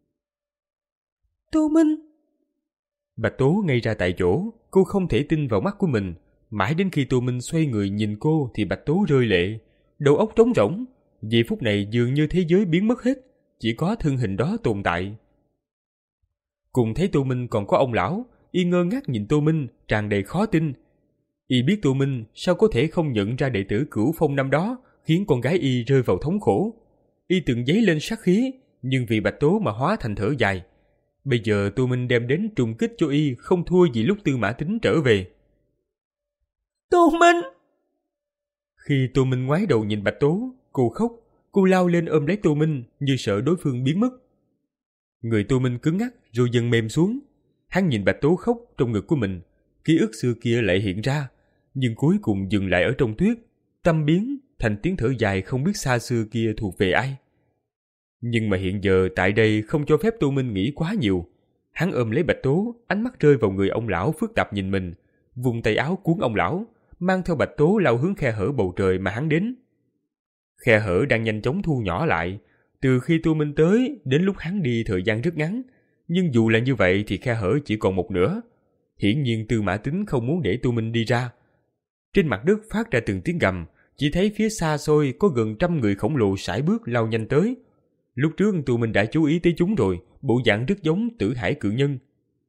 Tô Minh! Bạch Tố ngây ra tại chỗ, cô không thể tin vào mắt của mình. Mãi đến khi Tô Minh xoay người nhìn cô thì Bạch Tố rơi lệ, đầu óc trống rỗng. Giây phút này dường như thế giới biến mất hết, chỉ có thân hình đó tồn tại. Cùng thấy Tô Minh còn có ông lão, y ngơ ngác nhìn Tô Minh, tràn đầy khó tin. Y biết Tô Minh sao có thể không nhận ra đệ tử Cửu Phong năm đó, khiến con gái y rơi vào thống khổ. Y từng dấy lên sát khí, nhưng vì Bạch Tố mà hóa thành thở dài. Bây giờ Tô Minh đem đến trùng kích cho y không thua gì lúc Tư Mã Tín trở về. Tô Minh! Khi Tô Minh ngoái đầu nhìn Bạch Tố, cô khóc, cô lao lên ôm lấy Tô Minh như sợ đối phương biến mất. Người Tô Minh cứng ngắc rồi dần mềm xuống. Hắn nhìn Bạch Tố khóc trong ngực của mình, ký ức xưa kia lại hiện ra, nhưng cuối cùng dừng lại ở trong tuyết, tâm biến thành tiếng thở dài không biết xa xưa kia thuộc về ai. Nhưng mà hiện giờ tại đây không cho phép Tô Minh nghĩ quá nhiều. Hắn ôm lấy Bạch Tố, ánh mắt rơi vào người ông lão phức tạp nhìn mình, vùng tay áo cuốn ông lão, mang theo Bạch Tố lao hướng khe hở bầu trời mà hắn đến. Khe hở đang nhanh chóng thu nhỏ lại. Từ khi Tô Minh tới đến lúc hắn đi thời gian rất ngắn, nhưng dù là như vậy thì khe hở chỉ còn một nửa. Hiển nhiên Tư Mã Tín không muốn để Tô Minh đi ra. Trên mặt đất phát ra từng tiếng gầm, chỉ thấy phía xa xôi có gần trăm người khổng lồ sải bước lao nhanh tới. Lúc trước Tô Minh đã chú ý tới chúng rồi, bộ dạng rất giống Tử Hải cự nhân.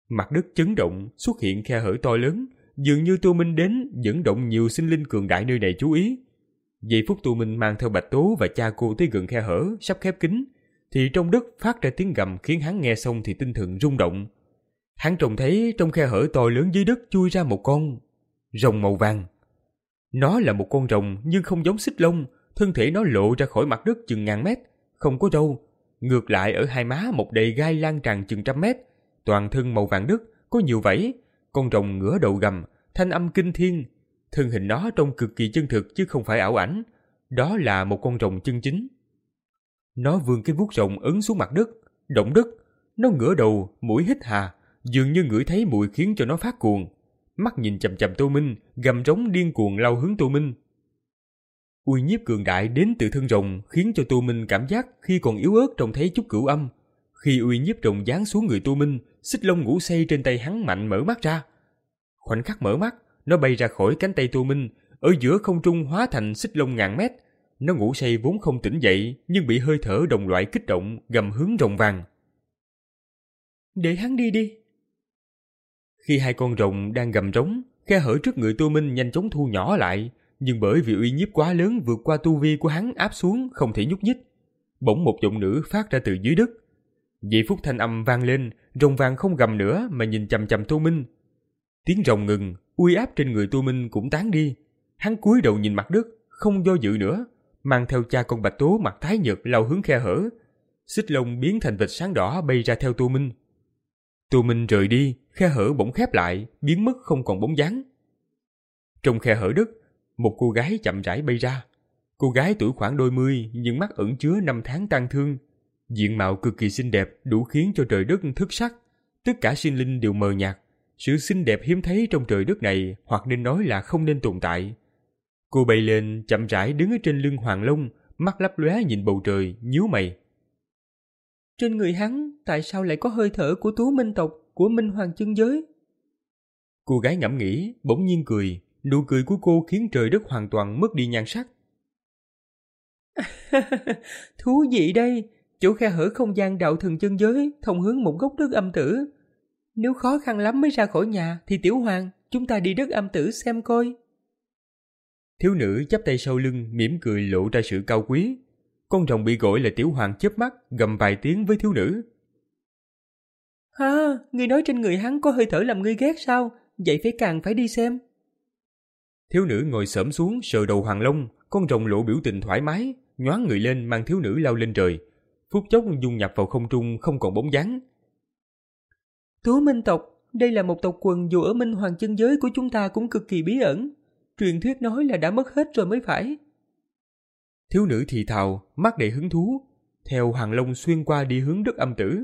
Mặt đất chấn động, xuất hiện khe hở to lớn, dường như Tô Minh đến dẫn động nhiều sinh linh cường đại nơi này chú ý. Giây phút Tô Minh mang theo Bạch Tố và cha cô tới gần khe hở sắp khép kín, thì trong đất phát ra tiếng gầm khiến hắn nghe xong thì tinh thần rung động. Hắn trông thấy trong khe hở to lớn dưới đất chui ra một con rồng màu vàng. Nó là một con rồng nhưng không giống xích lông, thân thể nó lộ ra khỏi mặt đất chừng ngàn mét, không có râu. Ngược lại ở hai má một đầy gai lan tràn chừng trăm mét, toàn thân màu vàng đất, có nhiều vảy. Con rồng ngửa đầu gầm, thanh âm kinh thiên. Thân hình nó trông cực kỳ chân thực chứ không phải ảo ảnh. Đó là một con rồng chân chính. Nó vươn cái vuốt rồng ấn xuống mặt đất, động đất. Nó ngửa đầu, mũi hít hà, dường như ngửi thấy mùi khiến cho nó phát cuồng. Mắt nhìn chằm chằm Tô Minh, gầm rống điên cuồng lao hướng Tô Minh. Uy nhiếp cường đại đến từ thân rồng khiến cho Tô Minh cảm giác khi còn yếu ớt trông thấy chút cửu âm. Khi uy nhiếp rồng giáng xuống người Tô Minh, xích lông ngủ say trên tay hắn mạnh mở mắt ra. Khoảnh khắc mở mắt, nó bay ra khỏi cánh tay Tô Minh, ở giữa không trung hóa thành xích lông ngàn mét. Nó ngủ say vốn không tỉnh dậy, nhưng bị hơi thở đồng loại kích động, gầm hướng rồng vàng. Để hắn đi đi. Khi hai con rồng đang gầm rống, khe hở trước người Tô Minh nhanh chóng thu nhỏ lại, nhưng bởi vì uy nhiếp quá lớn vượt qua tu vi của hắn áp xuống không thể nhúc nhích. Bỗng một giọng nữ phát ra từ dưới đất. Giây phút thanh âm vang lên, rồng vàng không gầm nữa mà nhìn chằm chằm Tô Minh. Tiếng rồng ngừng, uy áp trên người Tô Minh cũng tán đi. Hắn cúi đầu nhìn mặt đất, không do dự nữa, mang theo cha con Bạch Tố mặt tái nhợt lao hướng khe hở. Xích lông biến thành vệt sáng đỏ bay ra theo Tô Minh. Tô Minh rời đi, khe hở bỗng khép lại, biến mất không còn bóng dáng. Trong khe hở đất, một cô gái chậm rãi bay ra. Cô gái tuổi khoảng đôi mươi, nhưng mắt ẩn chứa năm tháng tang thương. Diện mạo cực kỳ xinh đẹp, đủ khiến cho trời đất thức sắc. Tất cả sinh linh đều mờ nhạt. Sự xinh đẹp hiếm thấy trong trời đất này, hoặc nên nói là không nên tồn tại. Cô bay lên, chậm rãi đứng ở trên lưng Hoàng Long, mắt lấp lóe nhìn bầu trời, nhíu mày. Trên người hắn, tại sao lại có hơi thở của Tú Minh tộc, của Minh Hoàng chân giới? Cô gái ngẫm nghĩ, bỗng nhiên cười. Nụ cười của cô khiến trời đất hoàn toàn mất đi nhan sắc. Thú vị đây, chỗ khe hở không gian đạo thần chân giới thông hướng một góc đất âm tử. Nếu khó khăn lắm mới ra khỏi nhà thì Tiểu Hoàng, chúng ta đi đất âm tử xem coi. Thiếu nữ chắp tay sau lưng, mỉm cười lộ ra sự cao quý. Con rồng bị gọi là Tiểu Hoàng chớp mắt, gầm vài tiếng với thiếu nữ. Ha, ngươi nói trên người hắn có hơi thở làm ngươi ghét sao? Vậy phải càng phải đi xem. Thiếu nữ ngồi xổm xuống sờ đầu Hoàng Long, con rồng lộ biểu tình thoải mái, nhoáng người lên mang thiếu nữ lao lên trời. Phút chốc dung nhập vào không trung không còn bóng dáng. Tú Minh tộc, đây là một tộc quần dù ở Minh Hoàng chân giới của chúng ta cũng cực kỳ bí ẩn. Truyền thuyết nói là đã mất hết rồi mới phải. Thiếu nữ thì thào, mắt đầy hứng thú, theo Hoàng Long xuyên qua đi hướng đất âm tử.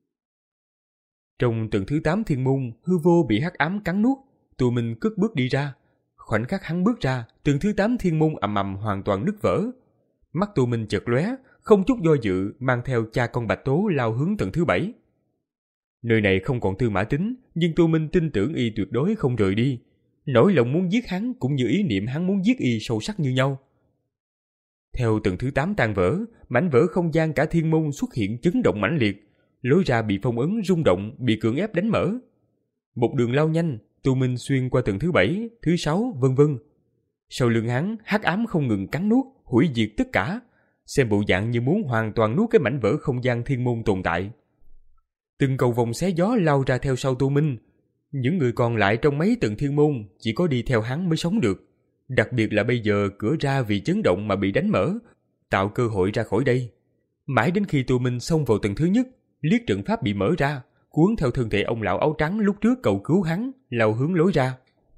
Trong tầng thứ tám thiên môn, hư vô bị hắc ám cắn nuốt, Tô Minh cất bước đi ra. Khoảnh khắc hắn bước ra, tầng thứ tám thiên môn ầm ầm hoàn toàn nứt vỡ. Mắt Tô Minh chợt lóe, không chút do dự, mang theo cha con Bạch Tố lao hướng tầng thứ bảy. Nơi này không còn Tư Mã Tính, nhưng Tô Minh tin tưởng y tuyệt đối không rời đi. Nỗi lòng muốn giết hắn cũng như ý niệm hắn muốn giết y sâu sắc như nhau. Theo tầng thứ tám tan vỡ, mảnh vỡ không gian cả thiên môn xuất hiện chấn động mãnh liệt. Lối ra bị phong ấn rung động, bị cưỡng ép đánh mở. Một đường lao nhanh, Tô Minh xuyên qua tầng thứ bảy, thứ sáu, vân vân. Sau lưng hắn, hắc ám không ngừng cắn nuốt, hủy diệt tất cả. Xem bộ dạng như muốn hoàn toàn nuốt cái mảnh vỡ không gian thiên môn tồn tại. Từng cầu vòng xé gió lao ra theo sau Tô Minh. Những người còn lại trong mấy tầng thiên môn chỉ có đi theo hắn mới sống được. Đặc biệt là bây giờ cửa ra vì chấn động mà bị đánh mở, tạo cơ hội ra khỏi đây. Mãi đến khi Tô Minh xông vào tầng thứ nhất, liếc trận pháp bị mở ra, cuốn theo thân thể ông lão áo trắng lúc trước cầu cứu hắn, lao hướng lối ra.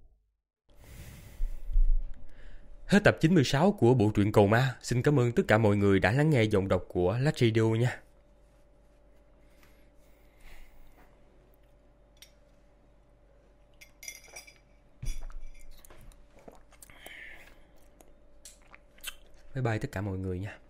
Hết tập chín mươi sáu của bộ truyện Cầu Ma. Xin cảm ơn tất cả mọi người đã lắng nghe giọng đọc của Lách Radio nha. Bye bye tất cả mọi người nha.